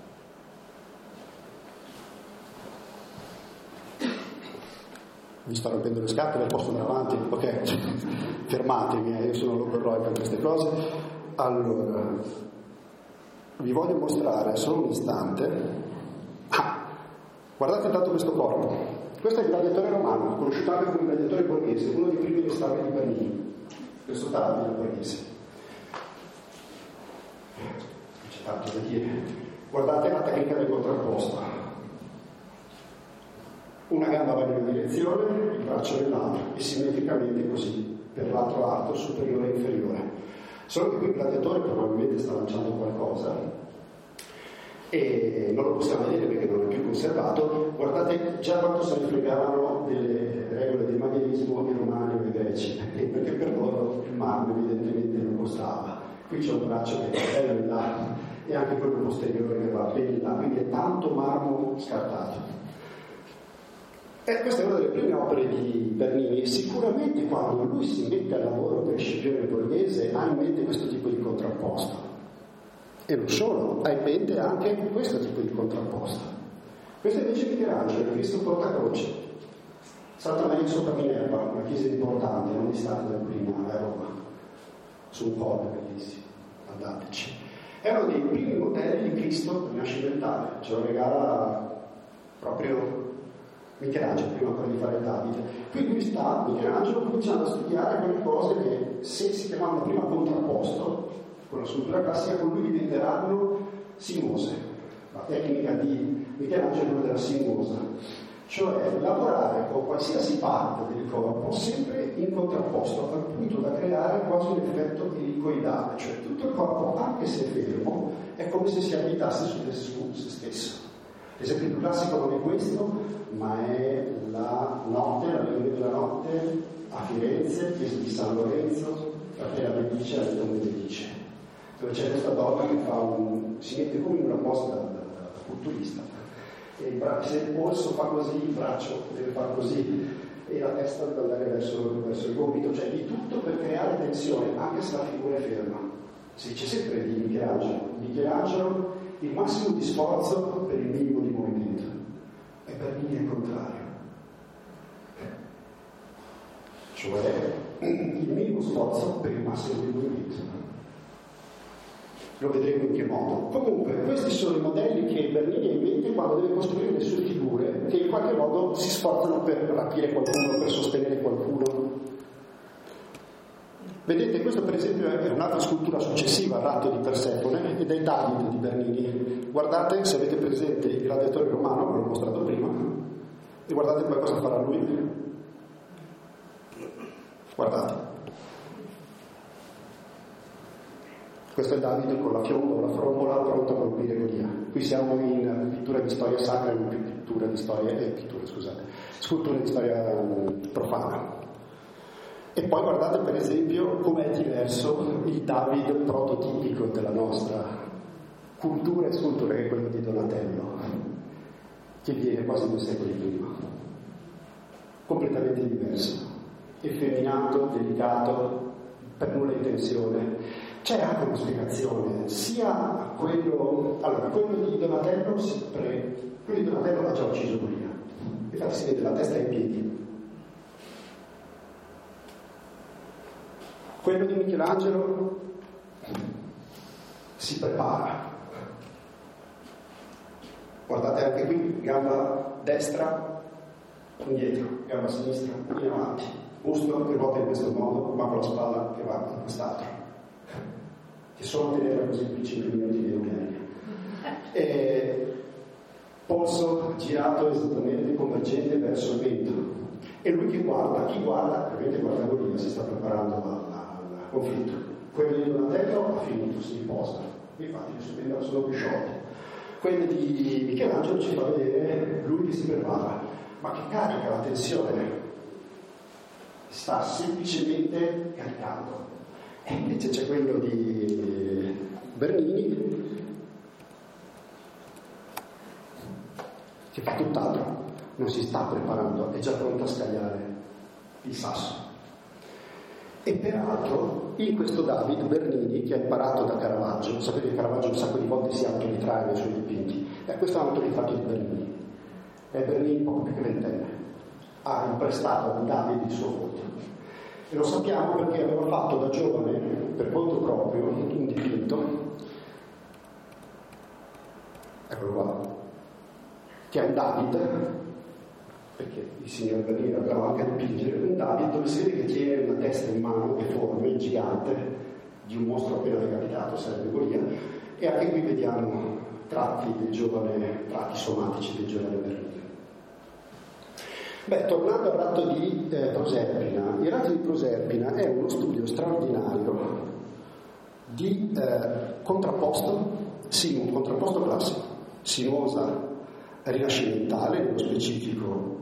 Mi sto rompendo le scatole, posso andare avanti? Ok, fermatemi, io sono logorroico per queste cose. Allora, vi voglio mostrare solo un istante. Guardate intanto questo corpo. Questo è il gladiatore romano, conosciuto anche come gladiatore borghese, uno dei primi restauri di Bernini. Questo Taranto del borghese. C'è tanto da dire. Guardate la tecnica del contrapposto. Una gamba va in una direzione, il braccio nell'altra, e simmetricamente così per l'altro arto superiore e inferiore. Solo che qui il gladiatore probabilmente sta lanciando qualcosa e non lo possiamo vedere perché non è più conservato. Guardate già quanto se ne fregavano delle regole del manierismo i romani e i greci, perché per loro il marmo evidentemente non costava. Qui c'è un braccio che è bello in là e anche quello posteriore che va bene in là, quindi è tanto marmo scartato. Questa è una delle prime opere di Bernini e sicuramente quando lui si mette al lavoro per Scipione Borghese ha in mente questo tipo di contrapposto. E non solo, ha in mente anche questo tipo di contrapposto. Questo invece è Michelangelo, il Cristo portacroce. Santa Maria sopra Minerva, una chiesa importante, non distante dal Quirinale a Roma, su un colle bellissimo, andateci. È uno dei primi modelli di Cristo rinascimentale, ce lo regala proprio Michelangelo prima ancora di fare Davide. Qui lui sta, Michelangelo, cominciando a studiare quelle cose che se si chiamavano prima contrapposto, con la scultura classica, con lui diventeranno simose. La tecnica di Michelangelo è quella della simosa, cioè lavorare con qualsiasi parte del corpo sempre in contrapposto, al punto da creare quasi un effetto elicoidale, cioè tutto il corpo, anche se fermo, è come se si abitasse su se stesso. L'esempio più classico non è questo, ma è la notte, la riunione della notte a Firenze, chiesa di San Lorenzo, Fratella Medice, a Vito Medice, dove c'è questa donna che si mette come in una posa da culturista. E se il polso fa così, il braccio deve fare così e la testa deve andare verso il gomito, cioè di tutto per creare tensione, anche se la figura è ferma. Si dice sempre di Michelangelo il massimo di sforzo per il minimo di movimento, e per Bernini è il contrario, cioè il minimo sforzo per il massimo di movimento. Lo vedremo in che modo. Comunque, questi sono i modelli che Bernini ha in mente quando deve costruire le sue figure, che in qualche modo si sforzano per rapire qualcuno, per sostenere qualcuno. Vedete, questo per esempio è un'altra scultura successiva al ratto di Persefone, ed è Davide di Bernini. Guardate, se avete presente il gladiatore romano, ve l'ho mostrato prima, e guardate poi cosa farà lui. Guardate. Questo è Davide con la fionda, la frommola, pronto a colpire Golia. Qui siamo in pittura di storia sacra, non più pittura di storia, scultura di storia profana. E poi guardate per esempio com'è diverso il Davide prototipico della nostra cultura e scultura, che è quello di Donatello, che viene quasi 2 secoli prima. Completamente diverso, effeminato, delicato, per nulla in tensione. C'è anche una spiegazione, sia quello di Donatello quello di Donatello ha già ucciso Golia, infatti si vede la testa in piedi. Quello di Michelangelo si prepara. Guardate anche qui, gamba destra indietro, gamba sinistra in avanti, busto che ruota in questo modo, ma con la spalla che va in quest'altro, che solo tenere così per 5 minuti di eumeria. Polso girato esattamente convergente verso il vento. E lui che guarda, chi guarda, ovviamente guarda Golia, si sta preparando al conflitto. Quello di Donatello ha finito, si riposa, infatti le sue membra sono più sciolte. Quelle di Michelangelo ci fa vedere lui che si prepara, ma che carica la tensione, sta semplicemente caricando. E invece c'è quello di Bernini che fa tutt'altro, non si sta preparando, è già pronto a scagliare il sasso. E peraltro in questo Davide Bernini, che ha imparato da Caravaggio, sapete che Caravaggio un sacco di volte si autoritrae nei suoi dipinti, questo è un autoritratto di Bernini, è Bernini poco più che ventenne, ha imprestato a Davide il suo volto, e lo sappiamo perché aveva fatto da giovane per conto proprio un dipinto, eccolo qua, che è un Davide, perché il signor Bernini era bravo anche a dipingere, un Davide dove si vede che tiene una testa in mano enorme, gigante, di un mostro appena decapitato, sarebbe Golia, e anche qui vediamo tratti somatici del giovane Bernini. Tornando al ratto di Proserpina, il ratto di Proserpina è uno studio straordinario di contrapposto, sì, un contrapposto classico, sinuosa rinascimentale, nello specifico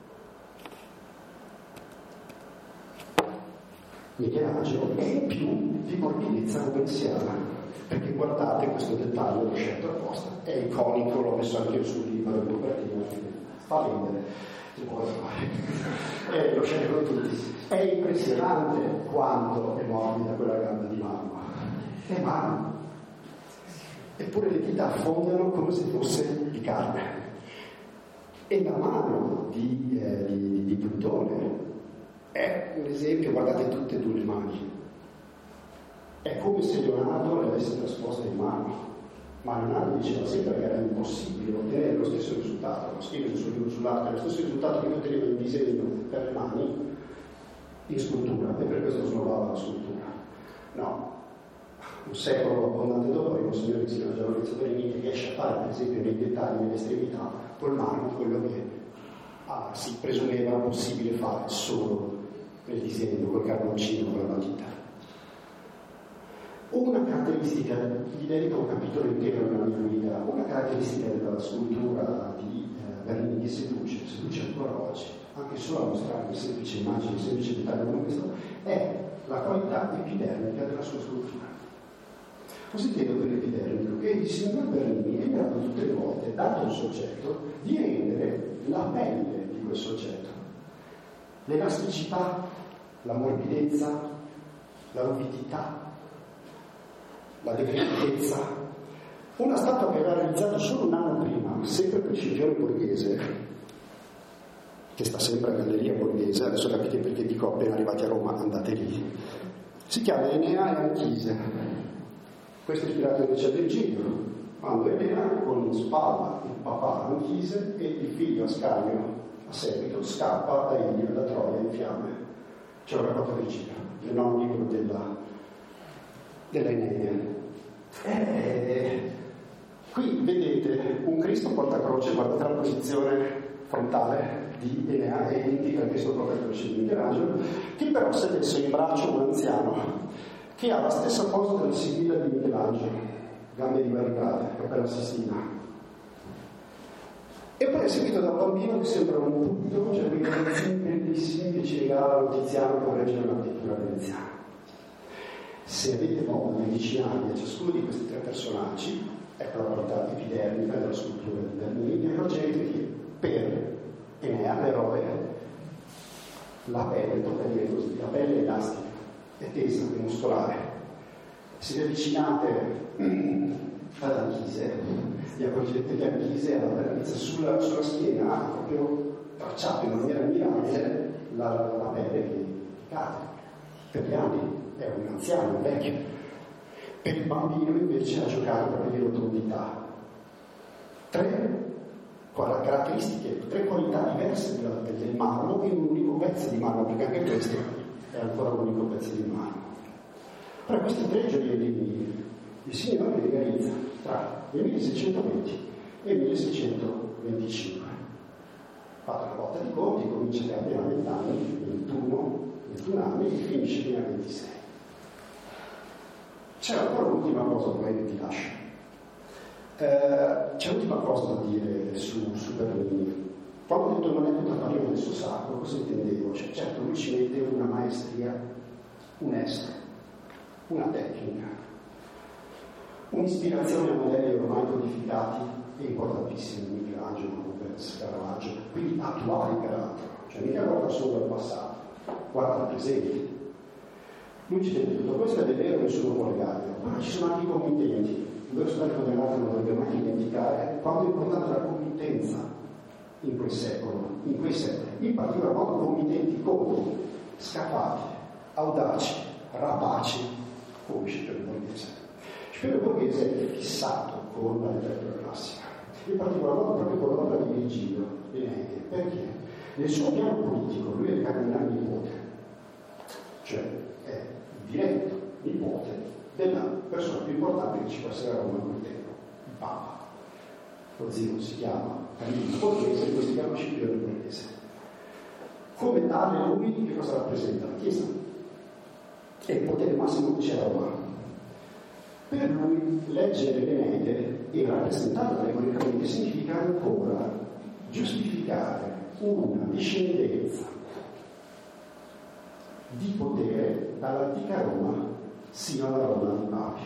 Michelangelo, e in più di morbidezza rubensiana, perché guardate questo dettaglio, l'ho scelto apposta, è iconico, l'ho messo anche io sul libro di copertina, fa vendere, si può fare, lo scelgo tutti. È impressionante quanto è morbida quella gamba di marmo, è marmo, eppure le dita affondano come se fosse di carne. E la mano di Plutone è un esempio, guardate tutte e due le mani. È come se Leonardo le avesse trasposte in mano. Ma Leonardo diceva sempre che era impossibile ottenere lo stesso risultato, lo scrive sul libro sull'arte, lo stesso risultato che otteneva in disegno per le mani in scultura, e per questo snobava la scultura. No, un secolo abbondante dopo arriva un signore che si chiama Gianni Lorenzo Bernini, che riesce a fare, per esempio, nei dettagli, nelle estremità, col marmo quello che si presumeva possibile fare solo nel disegno, col carboncino, con la matita. Una caratteristica, gli dedico un capitolo intero nella mia guida, una caratteristica della scultura di Bernini che seduce ancora oggi, anche solo a mostrare una semplice immagine, un semplice dettaglio come questo, è la qualità epidermica della sua scultura. Cosa intendo per epidermico? Che il signor Bernini è in grado tutte le volte, dato un soggetto, di rendere la pelle di quel soggetto, l'elasticità, la morbidezza, la ruvidità, la decrepitezza. Una statua che aveva realizzato solo un anno prima, sempre per Scipione Borghese, che sta sempre a Galleria Borghese, adesso capite perché dico appena arrivati a Roma andate lì, si chiama Enea e Anchise. Questo è ispirato invece a Virgilio, quando Enea con in spalla il papà Anchise e il figlio Ascanio a seguito scappa da Ilia, da Troia in fiamme. C'è un racconto Virgilio, il nono libro della Enea. Qui vedete un Cristo portacroce, guardate la posizione frontale di Enea, è identica al Cristo portacroce di Michelangelo, che però si è messo in braccio un anziano che ha la stessa posa della Sibilla di Michelangelo, gambe divaricate, per la Sistina. E poi è seguito da un bambino che sembra un pubblico, cioè quei ragazzini bellissimi che ci regalano Tiziano che reggere una pittura veneziana. Se avete modo di avvicinarvi a ciascuno di questi tre personaggi, ecco la qualità epidermica della scultura di Bernini, vi accorgete che per Enea, l'eroe, la pelle elastica, è tesa, è muscolare. Se vi avvicinate ad Anchise, vi accorgete che Anchise ha la bellezza sulla schiena, ha proprio tracciato in maniera mirabile la pelle che cade per gli anni. È un anziano, un vecchio. Per il bambino invece ha giocato per le rotondità. Tre caratteristiche, tre qualità diverse del marmo in un unico pezzo di marmo, perché anche questo è ancora un unico pezzo di marmo. Però questi tre gioielli il signore li realizza tra il 1620 e il 1625. Fate una volta di conti, comincia da appena 20 anni, 21 anni e finisce fino a 26. C'è ancora l'ultima cosa, poi ti lascio. C'è l'ultima cosa da dire su Bernini. Quando ho detto non è tutta farina del suo sacco, cosa intendevo? Cioè, certo, lui ci mette una maestria, un estro, una tecnica, un'ispirazione a modelli ormai codificati e importantissimi, Michelangelo, Rubens, Caravaggio, quindi attuali peraltro, cioè mica guarda solo al passato, guarda al presente. Lui ci dice tutto questo è vero, nessuno può negarlo, ma ci sono anche i committenti. Il vero storico dell'arte non dovrebbe mai dimenticare quanto è importante la committenza in quel secolo, in quei secoli, in particolar modo committenti colti, scappati, audaci, rapaci, come Scipione Borghese. Scipione Borghese è fissato con la letteratura classica, in particolar modo proprio con l'opera di Virgilio, Eneide. Perché? Nel suo piano politico lui è il cardinale nipote, cioè è il diretto nipote della persona più importante che ci può essere a Roma in quel tempo, il Papa. Lo zio si chiama Camillo Borghese e questo si chiama Scipione Borghese. Come tale lui che cosa rappresenta? La Chiesa e il potere massimo che c'era a Roma. Per lui leggere l'Eneide e rappresentarla allegoricamente significa ancora giustificare una discendenza di potere dall'antica Roma sino alla Roma dei Papi.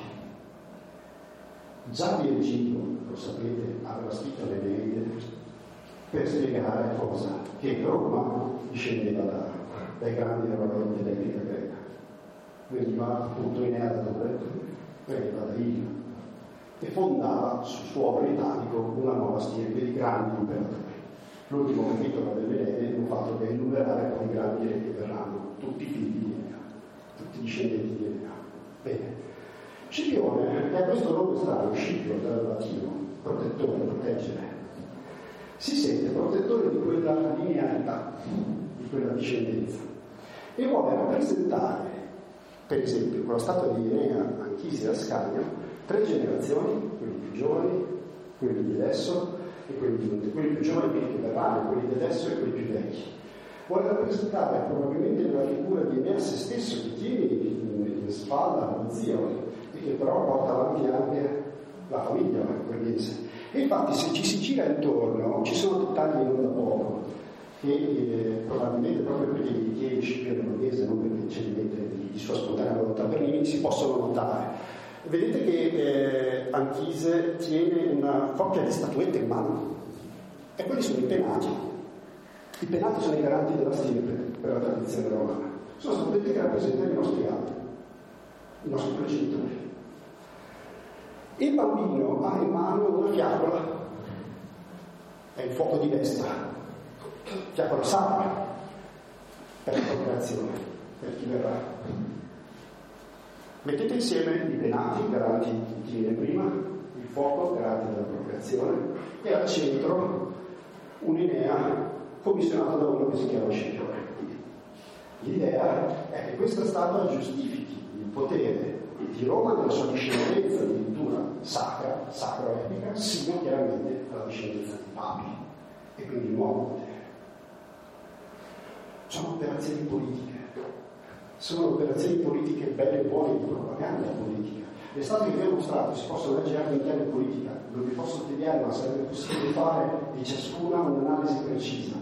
Già Virgilio, lo sapete, aveva scritto l'Eneide per spiegare cosa? Che Roma discendeva dai grandi eroi dell'etica greca. Veniva appunto Enea da dove? Veniva da Ilia e fondava sul suolo italico una nuova stirpe di grandi imperatori. L'ultimo capitolo del Venere non fatto che enumerare poi i grandi re che verranno, tutti figli di Enea, tutti discendenti di Enea. Bene. Scipione è questo nome strano, Scipio, dal latino, protettore, proteggere. Si sente protettore di quella linearità, di quella discendenza, e vuole rappresentare, per esempio, con la statua di Enea, Anchise e Ascanio, 3 generazioni, quelli più giovani, quelli di adesso e quelli più giovani che verranno, quelli di adesso e quelli più vecchi. Vuole rappresentare probabilmente nella figura di Enea se stesso, che tiene in spalla lo zio, e che però porta avanti anche la famiglia borghese. E infatti se ci si gira intorno ci sono dettagli non da poco che probabilmente proprio perché li chiede Scipione borghese, non perché ce li mette di sua spontanea volontà Bernini, si possono notare. Vedete che Anchise tiene una coppia di statuette in mano, e quelli sono i penati. I penati sono i garanti della stirpe per la tradizione romana. Sono statuette che rappresentano i nostri avi, i nostri progenitori. Il bambino ha in mano una fiacola, è il fuoco di Vesta, fiacola sacra per la procreazione, per chi verrà. Mettete insieme i penati, garanti di chi viene prima, il fuoco, garanti della procreazione, e al centro un Enea commissionato da uno che si chiama Scipione. L'idea è che questa statua giustifichi il potere di Roma nella sua discendenza addirittura sacro-epica, sino chiaramente alla discendenza di papi, e quindi il nuovo potere. Sono operazioni politiche. Sono operazioni politiche belle e buone di propaganda politica. Le statue che vi ho mostrato si possono leggere anche in chiave politica, non vi posso spiegare, ma sarebbe possibile fare di ciascuna un'analisi precisa.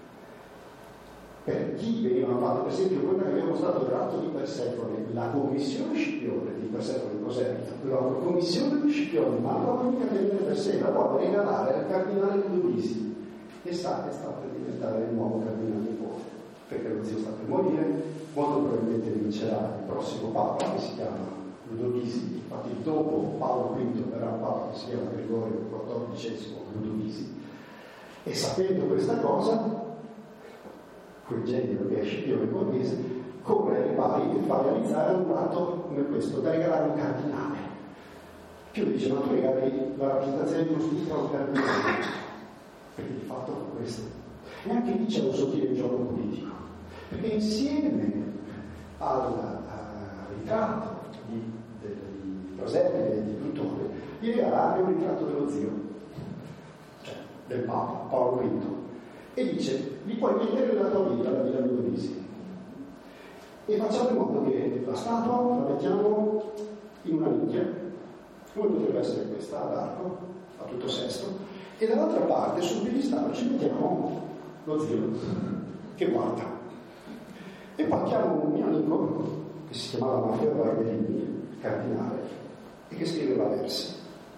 Per chi venivano fatte, per esempio quella che vi ho mostrato dell'atto di Persefone, la commissione Scipione di Persefone cos'è? La commissione di Scipione, ma non unicamente per sé, la vuole regalare al cardinale Ludovisi, che sta per diventare il nuovo cardinale nipote, perché lo zio sta per morire, molto probabilmente vincerà il prossimo Papa, che si chiama Ludovisi. Infatti dopo Paolo V verrà un Papa che si chiama Gregorio XIV Ludovisi, e sapendo questa cosa, quel genio che è Scipione borghese corre ai pari e fa realizzare un atto come questo, da regalare un cardinale. Più dice, ma tu regali la rappresentazione di uno spirito a un cardinale, perché di fatto è questo. E anche lì c'è un sottile gioco politico, perché insieme al ritratto di Proserpine e di Plutone gli regala anche un ritratto dello zio, cioè del Papa Paolo V, e dice: li puoi mettere nella tua vita, la vita Ludovisi, e facciamo in modo che la statua la mettiamo in una nicchia, come potrebbe essere questa, ad arco, a tutto sesto, e dall'altra parte sul piedistallo ci mettiamo lo zio che guarda. E poi chiamo un mio amico che si chiamava Matteo Barberini, cardinale, e che scriveva versi,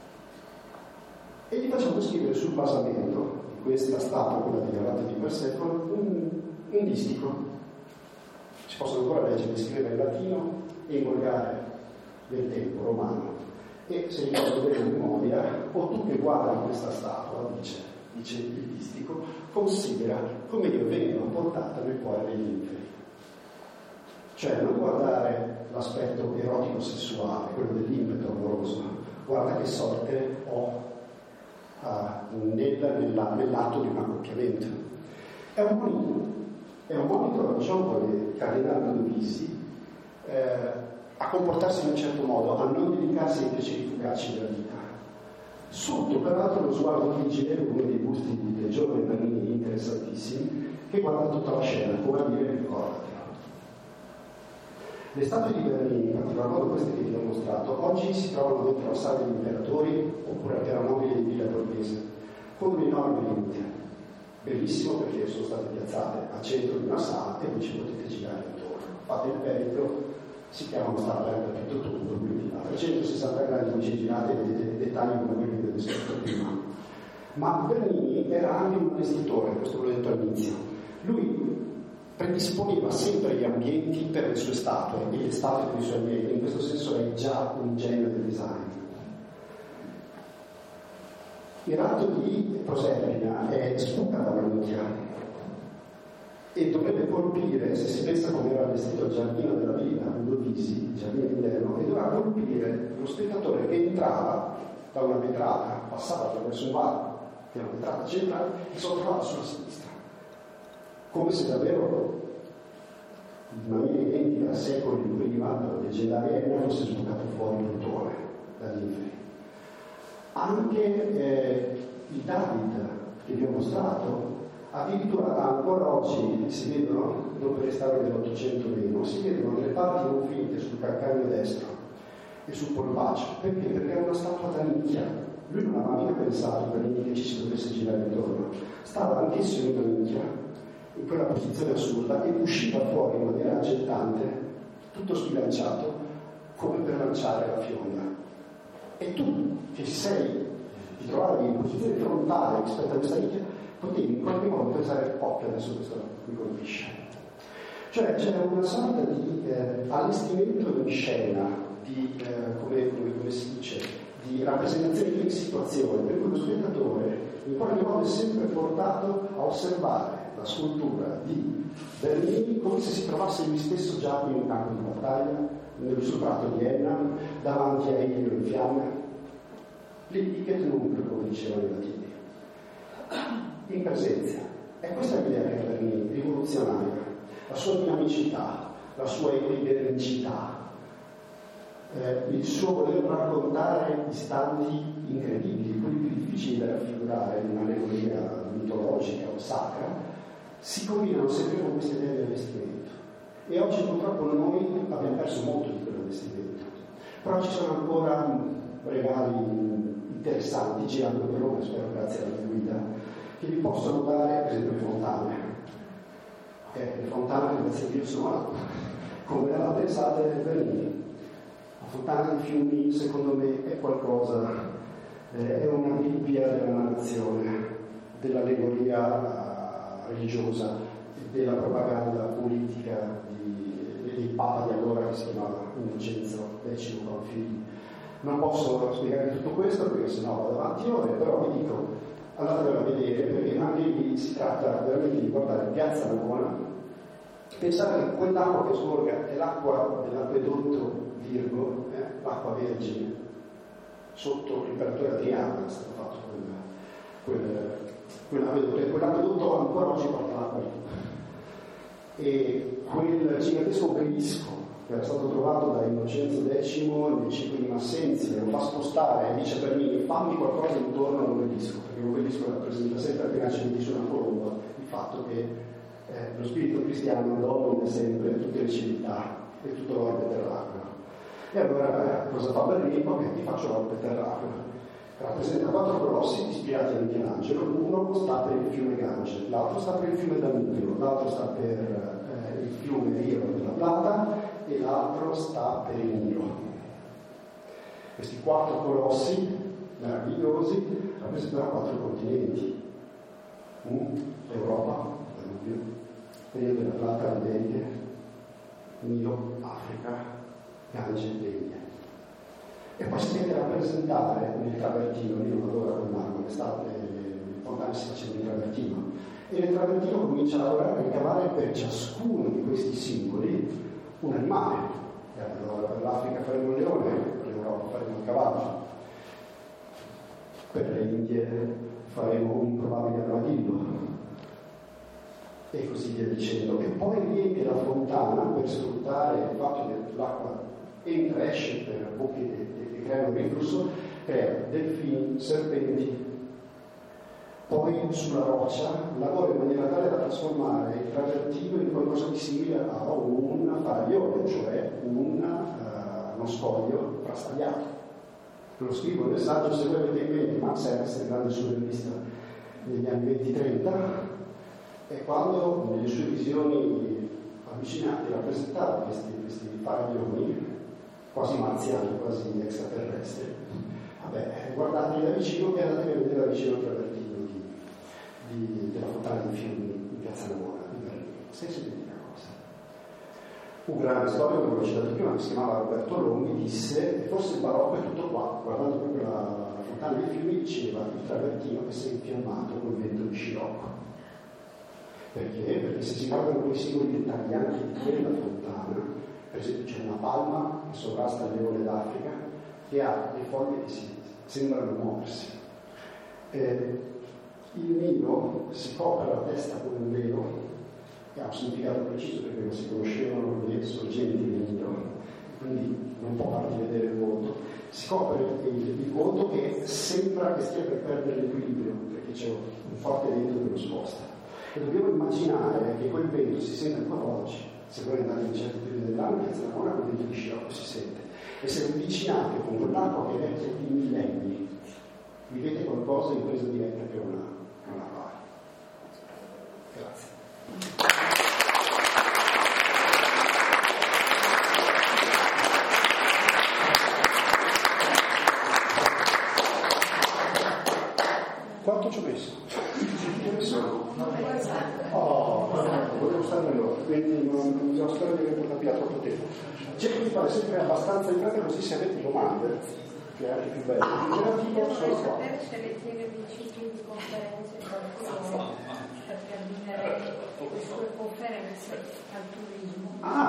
e gli facciamo scrivere sul basamento di questa statua, quella di Galata di Persefone, un distico. Si possono ancora leggere, scrivere in latino e in volgare del tempo romano, e se ricordo bene in memoria, o tu che guardi questa statua, dice il distico, considera come io vengo portata nel cuore degli inferi. Cioè non guardare l'aspetto erotico-sessuale, quello dell'impeto amoroso, guarda che sorte ho nell'atto di un accoppiamento. È un monito giovane cardinale Ludovisi a comportarsi in un certo modo, a non dedicarsi ai piaceri fugaci della vita. Sotto peraltro lo sguardo vigile, uno dei busti del giovane Bernini interessantissimi, che guarda tutta la scena, come a dire: ricordatelo. Le statue di Bernini, in particolar modo queste che vi ho mostrato, oggi si trovano dentro la sala degli imperatori oppure a Terra Nobile di Villa Borghese, con un'enorme limite. Bellissimo, perché sono state piazzate al centro di una sala e voi ci potete girare intorno. Fate il periplo, si chiama una sala per tutto il tour, quindi a 360 gradi voi ci girate e vedete dettagli come quelli che vi ho descritto prima. Ma Bernini era anche un investitore, questo l'ho detto all'inizio. Lui predisponeva sempre gli ambienti per le sue statue e le statue per i suoi ambienti, in questo senso è già un genio del design. Il ratto di Proserpina è sputa dalla nicchia e dovrebbe colpire, se si pensa come era vestito il giardino della vita, Ludovisi, il giardino interno, e doveva colpire lo spettatore che entrava da una vetrata, passava attraverso un varco, che è una vetrata centrale, e si trovava sulla sinistra. Come se davvero in maniera identica secoli prima dalla leggendaria Enna fosse sbucato fuori Plutone dagli inferi. Anche il David che vi ho mostrato, addirittura ancora oggi si vedono, dopo le storie dell'800 meno, si vedono le parti non finite sul calcagno destro e sul polpaccio. Perché? Perché era una statua da nicchia. Lui non aveva mica pensato per che ci si dovesse girare intorno. Stava anch'esso in una nicchia, in quella posizione assurda, e usciva fuori in maniera aggettante, tutto sbilanciato, come per lanciare la fionda. E tu, che ti trovavi in posizione frontale rispetto a questa nicchia, potevi in qualche modo pensare, occhio, adesso questo mi colpisce. Cioè c'era una sorta di allestimento in scena, di, come si dice, di rappresentazione di situazione, per cui lo spettatore in qualche modo è sempre portato a osservare la scultura di Bernini come se si trovasse lui stesso già in un campo di battaglia, sul prato di Enna, davanti a Elio in fiamme. Lì che nunc, come dicevano i latini, in presenza. E questa è l'idea che ha Bernini, rivoluzionaria, la sua dinamicità, la sua equidericità, il suo voler raccontare istanti incredibili, quelli più difficili da raffigurare in un'allegoria mitologica o sacra, si combinano sempre con questa idea di allestimento. E oggi purtroppo noi abbiamo perso molto di quell'allestimento, però ci sono ancora regali interessanti girando per Roma, spero grazie alla mia guida, che vi possono dare, per esempio, le fontane. Le fontane, grazie a Dio, sono acqua, come le aveva pensate Bernini. La fontana di fiumi, secondo me, è qualcosa, è una Bibbia della narrazione, dell'allegoria religiosa, della propaganda politica del Papa di allora, che si chiamava Innocenzo X Pamphili. Non posso spiegare tutto questo perché sennò vado avanti ore, però vi dico, andatevelo a vedere, perché anche lì si tratta veramente di guardare Piazza Navona, pensare che quell'acqua che scorga è l'acqua dell'acquedotto Virgo, l'acqua vergine, sotto l'imperatore Adriano è stato fatto quell'acquedotto ancora oggi porta l'acqua lì. E quel gigantesco obelisco che era stato trovato da Innocenzo X nel ciclo di Massenzi, lo fa spostare e dice per me fammi qualcosa intorno all'obelisco, perché l'obelisco rappresenta sempre, appena ci vedi su una colomba, il fatto che lo spirito cristiano domina sempre tutte le civiltà e tutto l'orbe terracqueo. E allora cosa fa Bernini? Ok, ti faccio l'orbe terracqueo. Rappresenta 4 colossi ispirati a Michelangelo, uno sta per il fiume Gange, l'altro sta per il fiume Danubio, l'altro sta per il fiume Rio della Plata e l'altro sta per il Nilo. Questi 4 colossi meravigliosi rappresentano 4 continenti: Europa, Danubio, Rio della Plata, America, Nilo, Africa, Gange e India. E poi si deve rappresentare nel travertino, io non adoro col marmo, le fontane si facevano in travertino, e nel travertino comincia a lavorare a ricavare per ciascuno di questi simboli un animale. Allora per l'Africa faremo il leone, per l'Europa faremo il cavallo, per le Indie faremo un improbabile armadillo, e così via dicendo. E poi riempie la fontana per sfruttare il fatto che l'acqua entra e esce per bocche che creano un riflusso, crea delfini, serpenti. Poi sulla roccia lavora in maniera tale da trasformare il travertino in qualcosa di simile a un faraglione, cioè uno scoglio frastagliato. Lo scrivo nel saggio, se voi avete in mente Max Ernst, il grande surrealista negli anni 20-30, e quando nelle sue visioni avvicinate rappresentava questi faraglioni quasi marziani, quasi extraterrestri. Vabbè, guardateli da vicino e andatevi a vedere da vicino il travertino della fontana di fiumi in Piazza Navona di Berlino. Stessa identica cosa. Un grande storico, come l'ho citato prima, che si chiamava Roberto Longhi, disse, e forse il barocco è tutto qua, guardando proprio la capitano dei fiumi diceva il travertino che si è infiammato col vento di scirocco. Perché? Perché se si guardano quei singoli dettagli anche di quella fontana, per esempio c'è una palma che sovrasta il leone d'Africa che ha le foglie che sembrano muoversi. Il Nilo si copre la testa con un velo che ha un significato preciso perché non si conoscevano le sorgenti del Nilo, quindi non può farti vedere il volto. Si copre il volto che sembra che stia per perdere l'equilibrio perché c'è un forte vento che lo sposta. E dobbiamo immaginare che quel vento si sente ancora oggi. Se voi andate in certi periodi dell'anno, piazza Navona, quel vento di scirocco si sente. E se lo avvicinate con quell'acqua che è vecchia di millenni, vivete qualcosa in presa diretta che non appare. Grazie. Quanto ci ho messo? Volevo stare meglio, quindi non bisogna sperare di aver capito troppo tempo. Cerco di fare sempre abbastanza in fretta così se avete domande, che è anche più bello. Volevo sapere se le tiene dei cicli di conferenze qualcuno per terminare le sue conferenze al turismo.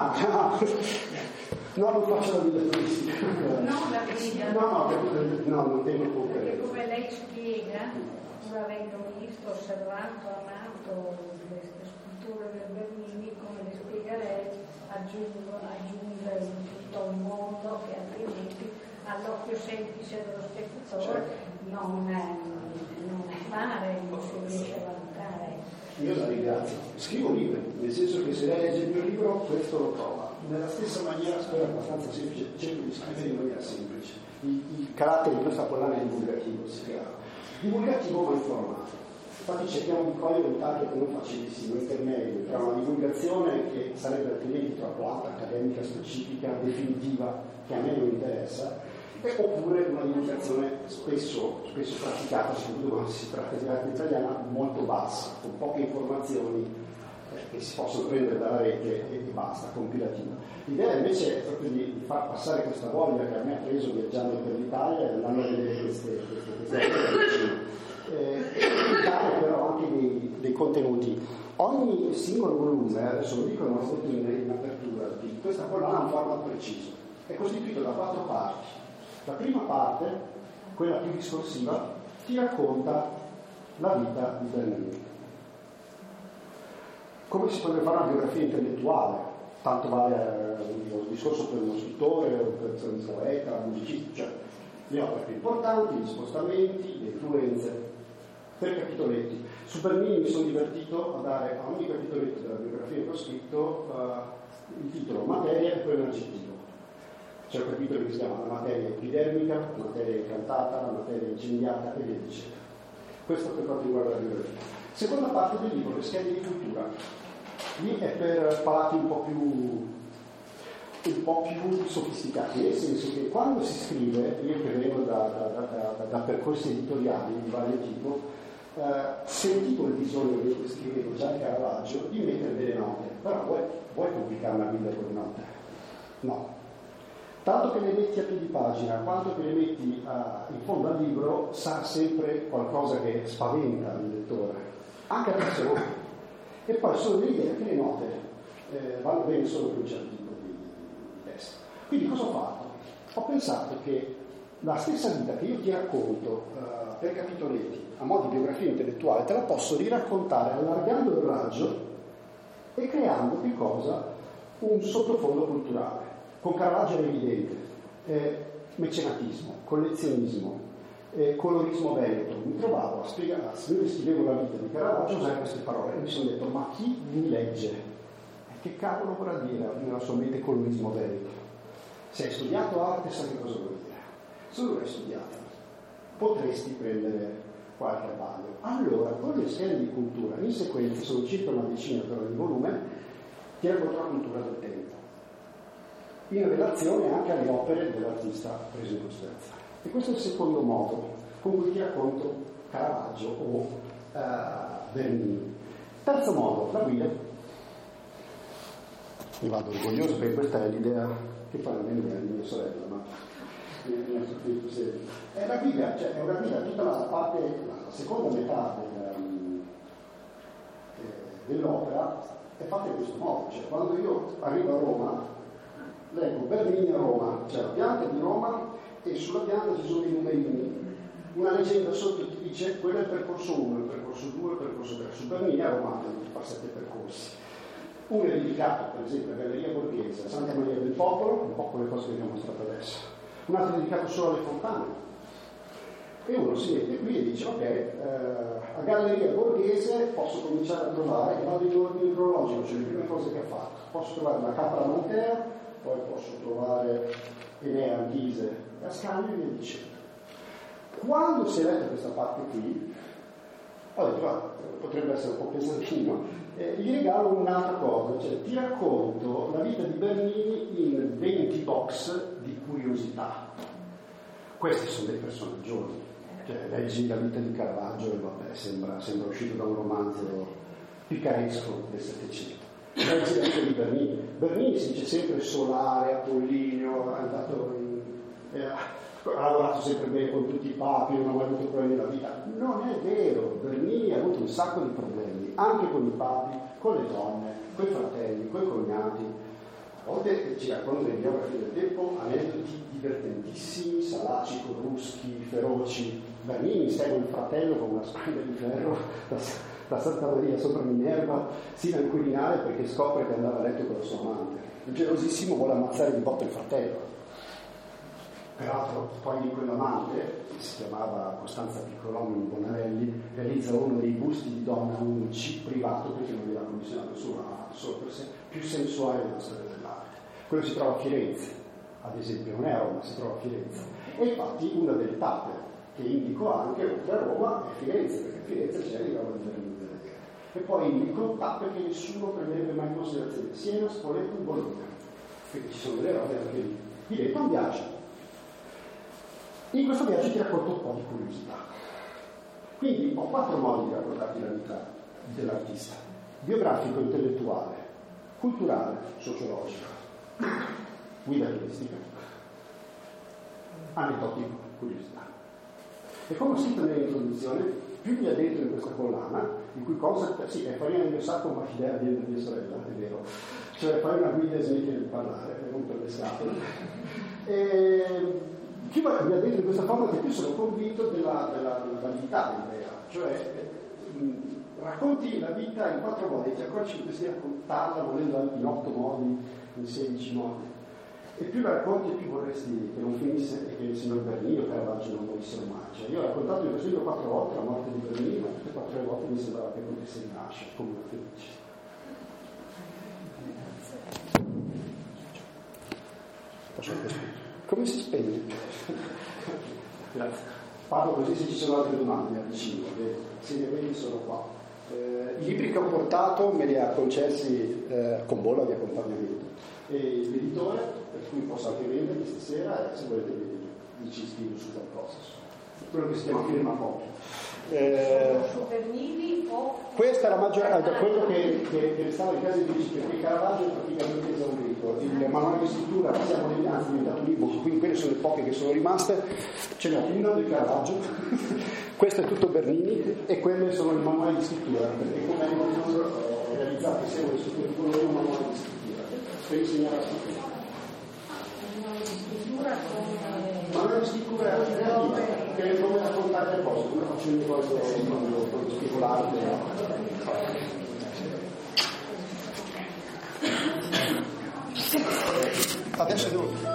No, non faccio la guida turistica. No, la guida. No, non tengo conferenze. Perché come lei spiega, pur avendo visto, osservato, amato queste sculture del Bernini, come le spiega lei, aggiunge in tutto il mondo che altrimenti all'occhio semplice dello spettatore non appare, non si riesce a valutare. Io la ringrazio. Scrivo libri, nel senso che se lei legge il mio libro, questo lo trova. Nella stessa maniera, spero abbastanza semplice, cerco di scrivere in maniera semplice. Il carattere di questa collana è divulgativo, si chiama. Divulgativo ma informato. Infatti cerchiamo di cogliere un taglio che non facilissimo, intermedio, tra una divulgazione che sarebbe altrimenti troppo alta, accademica, specifica, definitiva, che a me non interessa, oppure una divulgazione spesso praticata, soprattutto quando si tratta di arte italiana, molto bassa, con poche informazioni che si possono prendere dalla rete e basta, compilativa. L'idea invece è proprio di far passare questa voglia che a me ha preso viaggiando per l'Italia e andando a vedere queste e dare però anche dei contenuti. Ogni singolo volume, adesso lo dico, non lo detto in apertura, di questa collana ha un formato preciso, è costituito da 4 parti. La prima parte, quella più discorsiva, ti racconta la vita di Bernini. Come si potrebbe fare una biografia intellettuale, tanto vale il discorso per uno scrittore, o per un poeta, un musicista, cioè le opere più importanti, gli spostamenti, le influenze, per capitoletti. Su Bernini mi sono divertito a dare a ogni capitoletto della biografia che ho scritto il titolo materia e poi un aggettivo. C'è un capitolo che si chiama la materia epidermica, la materia incantata, la materia incendiata e via dicendo. Questo per quanto riguarda la biografia. Seconda parte del libro, le schede di cultura. Lì è per palati un po' più sofisticati, nel senso che quando si scrive, io che vengo da percorsi editoriali di vario tipo, sentivo il bisogno che scrivevo già a Caravaggio di mettere delle note, però vuoi pubblicare una Bibbia con le note? No. Tanto che le metti a piedi pagina, quanto che le metti in fondo al libro, sa sempre qualcosa che spaventa il lettore, anche a persone. E poi sono l'idea che le note vanno bene solo per un certo tipo di testo. Quindi cosa ho fatto? Ho pensato che la stessa vita che io ti racconto per capitoletti a mo' di biografia intellettuale te la posso riraccontare allargando il raggio e creando che cosa? Un sottofondo culturale. Con Caravaggio è evidente, mecenatismo, collezionismo, colorismo veneto. Mi trovavo a spiegare, se io scrivevo la vita di Caravaggio usare queste parole e mi sono detto, ma chi mi legge? E che cavolo vorrà dire nella sua mente colorismo veneto? Se hai studiato arte sai che cosa vuol dire. Se non l'hai studiato potresti prendere qualche abbaglio. Allora, con le schede di cultura in sequenza, sono circa una decina per ogni volume, ti racconto la cultura del tempo, in relazione anche alle opere dell'artista preso in considerazione. E questo è il secondo modo con cui ti racconto Caravaggio o Bernini. Terzo modo, la guida. Mi vado orgoglioso perché questa è l'idea che fa la mia sorella, ma è una guida, cioè è una guida tutta la parte, la seconda metà dell'opera è fatta in questo modo, cioè quando io arrivo a Roma leggo Bernini a Roma, c'è la pianta di Roma e sulla pianta ci sono dei numerini, una leggenda sotto ti dice quello è il percorso 1, il percorso 2, il percorso 3. Su Bernini a Roma ti fa 7 percorsi. Uno è dedicato per esempio a Galleria Borghese, a Santa Maria del Popolo, un po' quelle cose che vi ho mostrato adesso. Un altro è dedicato solo alle fontane. E uno si mette qui e dice ok, a Galleria Borghese posso cominciare a trovare, e vado in ordine cronologico, cioè le prime cose che ha fatto. Posso trovare la Capra Montea, poi posso trovare Enea Anchise e Ascanio e via dicendo. Quando si è letta questa parte qui, ho detto guarda, potrebbe essere un po' pesantino, gli regalo un'altra cosa, cioè ti racconto la vita di Bernini in 20 box di curiosità. Questi sono dei personaggioni, cioè leggi la vita di Caravaggio e vabbè, sembra uscito da un romanzo picaresco del Settecento. Leggi la vita di Bernini. Bernini si dice sempre solare, apollineo, ha lavorato sempre bene con tutti i papi, non ha mai avuto problemi nella vita. Non è vero, Bernini ha avuto un sacco di problemi, anche con i papi, con le donne, con i fratelli, con i cognati. A volte ci raccontano i biografi del tempo aneddoti divertentissimi, salaci, corruschi, feroci. Bernini segue il fratello con una spada di ferro da Santa Maria sopra Minerva sino al Quirinale perché scopre che andava a letto con la sua amante. Il gelosissimo vuole ammazzare di botte il fratello. Peraltro poi di quell'amante, che si chiamava Costanza Piccolomini Bonarelli, realizza uno dei busti di Donna Unci privato, perché non aveva commissionato nessuno, l'ha fatto solo per sé, più sensuale della storia dell'arte. Quello si trova a Firenze, ad esempio, non è a Roma, si trova a Firenze. E infatti una delle tappe che indico anche, oltre a Roma, è Firenze, perché a Firenze c'è il Roma di Bernini. E poi indico tappe che nessuno prenderebbe mai in considerazione: Siena, Spoleto e Bologna. Quindi ci sono delle robe anche lì. Diventa un viaggio. In questo viaggio ti racconto un po' di curiosità. Quindi ho 4 modi di raccontarti la vita dell'artista: biografico, intellettuale, culturale, sociologico, guida turistica, aneddotico, curiosità. E come ho scritto nell'introduzione, più mi addentro in questa collana, in cui cosa, sì, è farina del mio sacco ma fidea di mia sorella, è vero, cioè fare una guida e smettere di parlare, per rompere le scatole. Più mi addentro in questa forma, che più sono convinto della validità dell'idea, cioè racconti la vita in 4 modi, ti accorgi che potresti raccontarla volendo in 8 modi, in 16 modi. E più la racconti e più vorresti che non finisse e che il signor Bernini o Caravaggio non morissero mai. Cioè, io ho raccontato in questo libro 4 volte la morte di Bernini, ma tutte e 4 volte mi sembrava che potesse rinascere come una felice. Come si spegne? Grazie. Parlo così, se ci sono altre domande mi avvicino, se ne vedi sono qua. I libri che ho portato me li ha concessi con bolla di accompagnamento. E l'editore, per cui posso anche venderli stasera, e se volete vi ci scrivo su qualcosa. Quello che si chiama firma copia. Su Bernini o... Questa è la maggioranza, da quello che restava in casa di Luigi, perché Caravaggio è praticamente esaurito. Il manuale di scrittura, siamo diventato un libro, quindi quelle sono le poche che sono rimaste. Ce n'è una di Caravaggio, questo è tutto Bernini, e quelle sono il manuale di scrittura, perché come ho realizzato insieme alle strutture di quello un manuale di scrittura per insegnare la scrittura. Manuale di scrittura creativa, che è come raccontare le cose, come faccio io quando scrivo l'arte. Adesso devo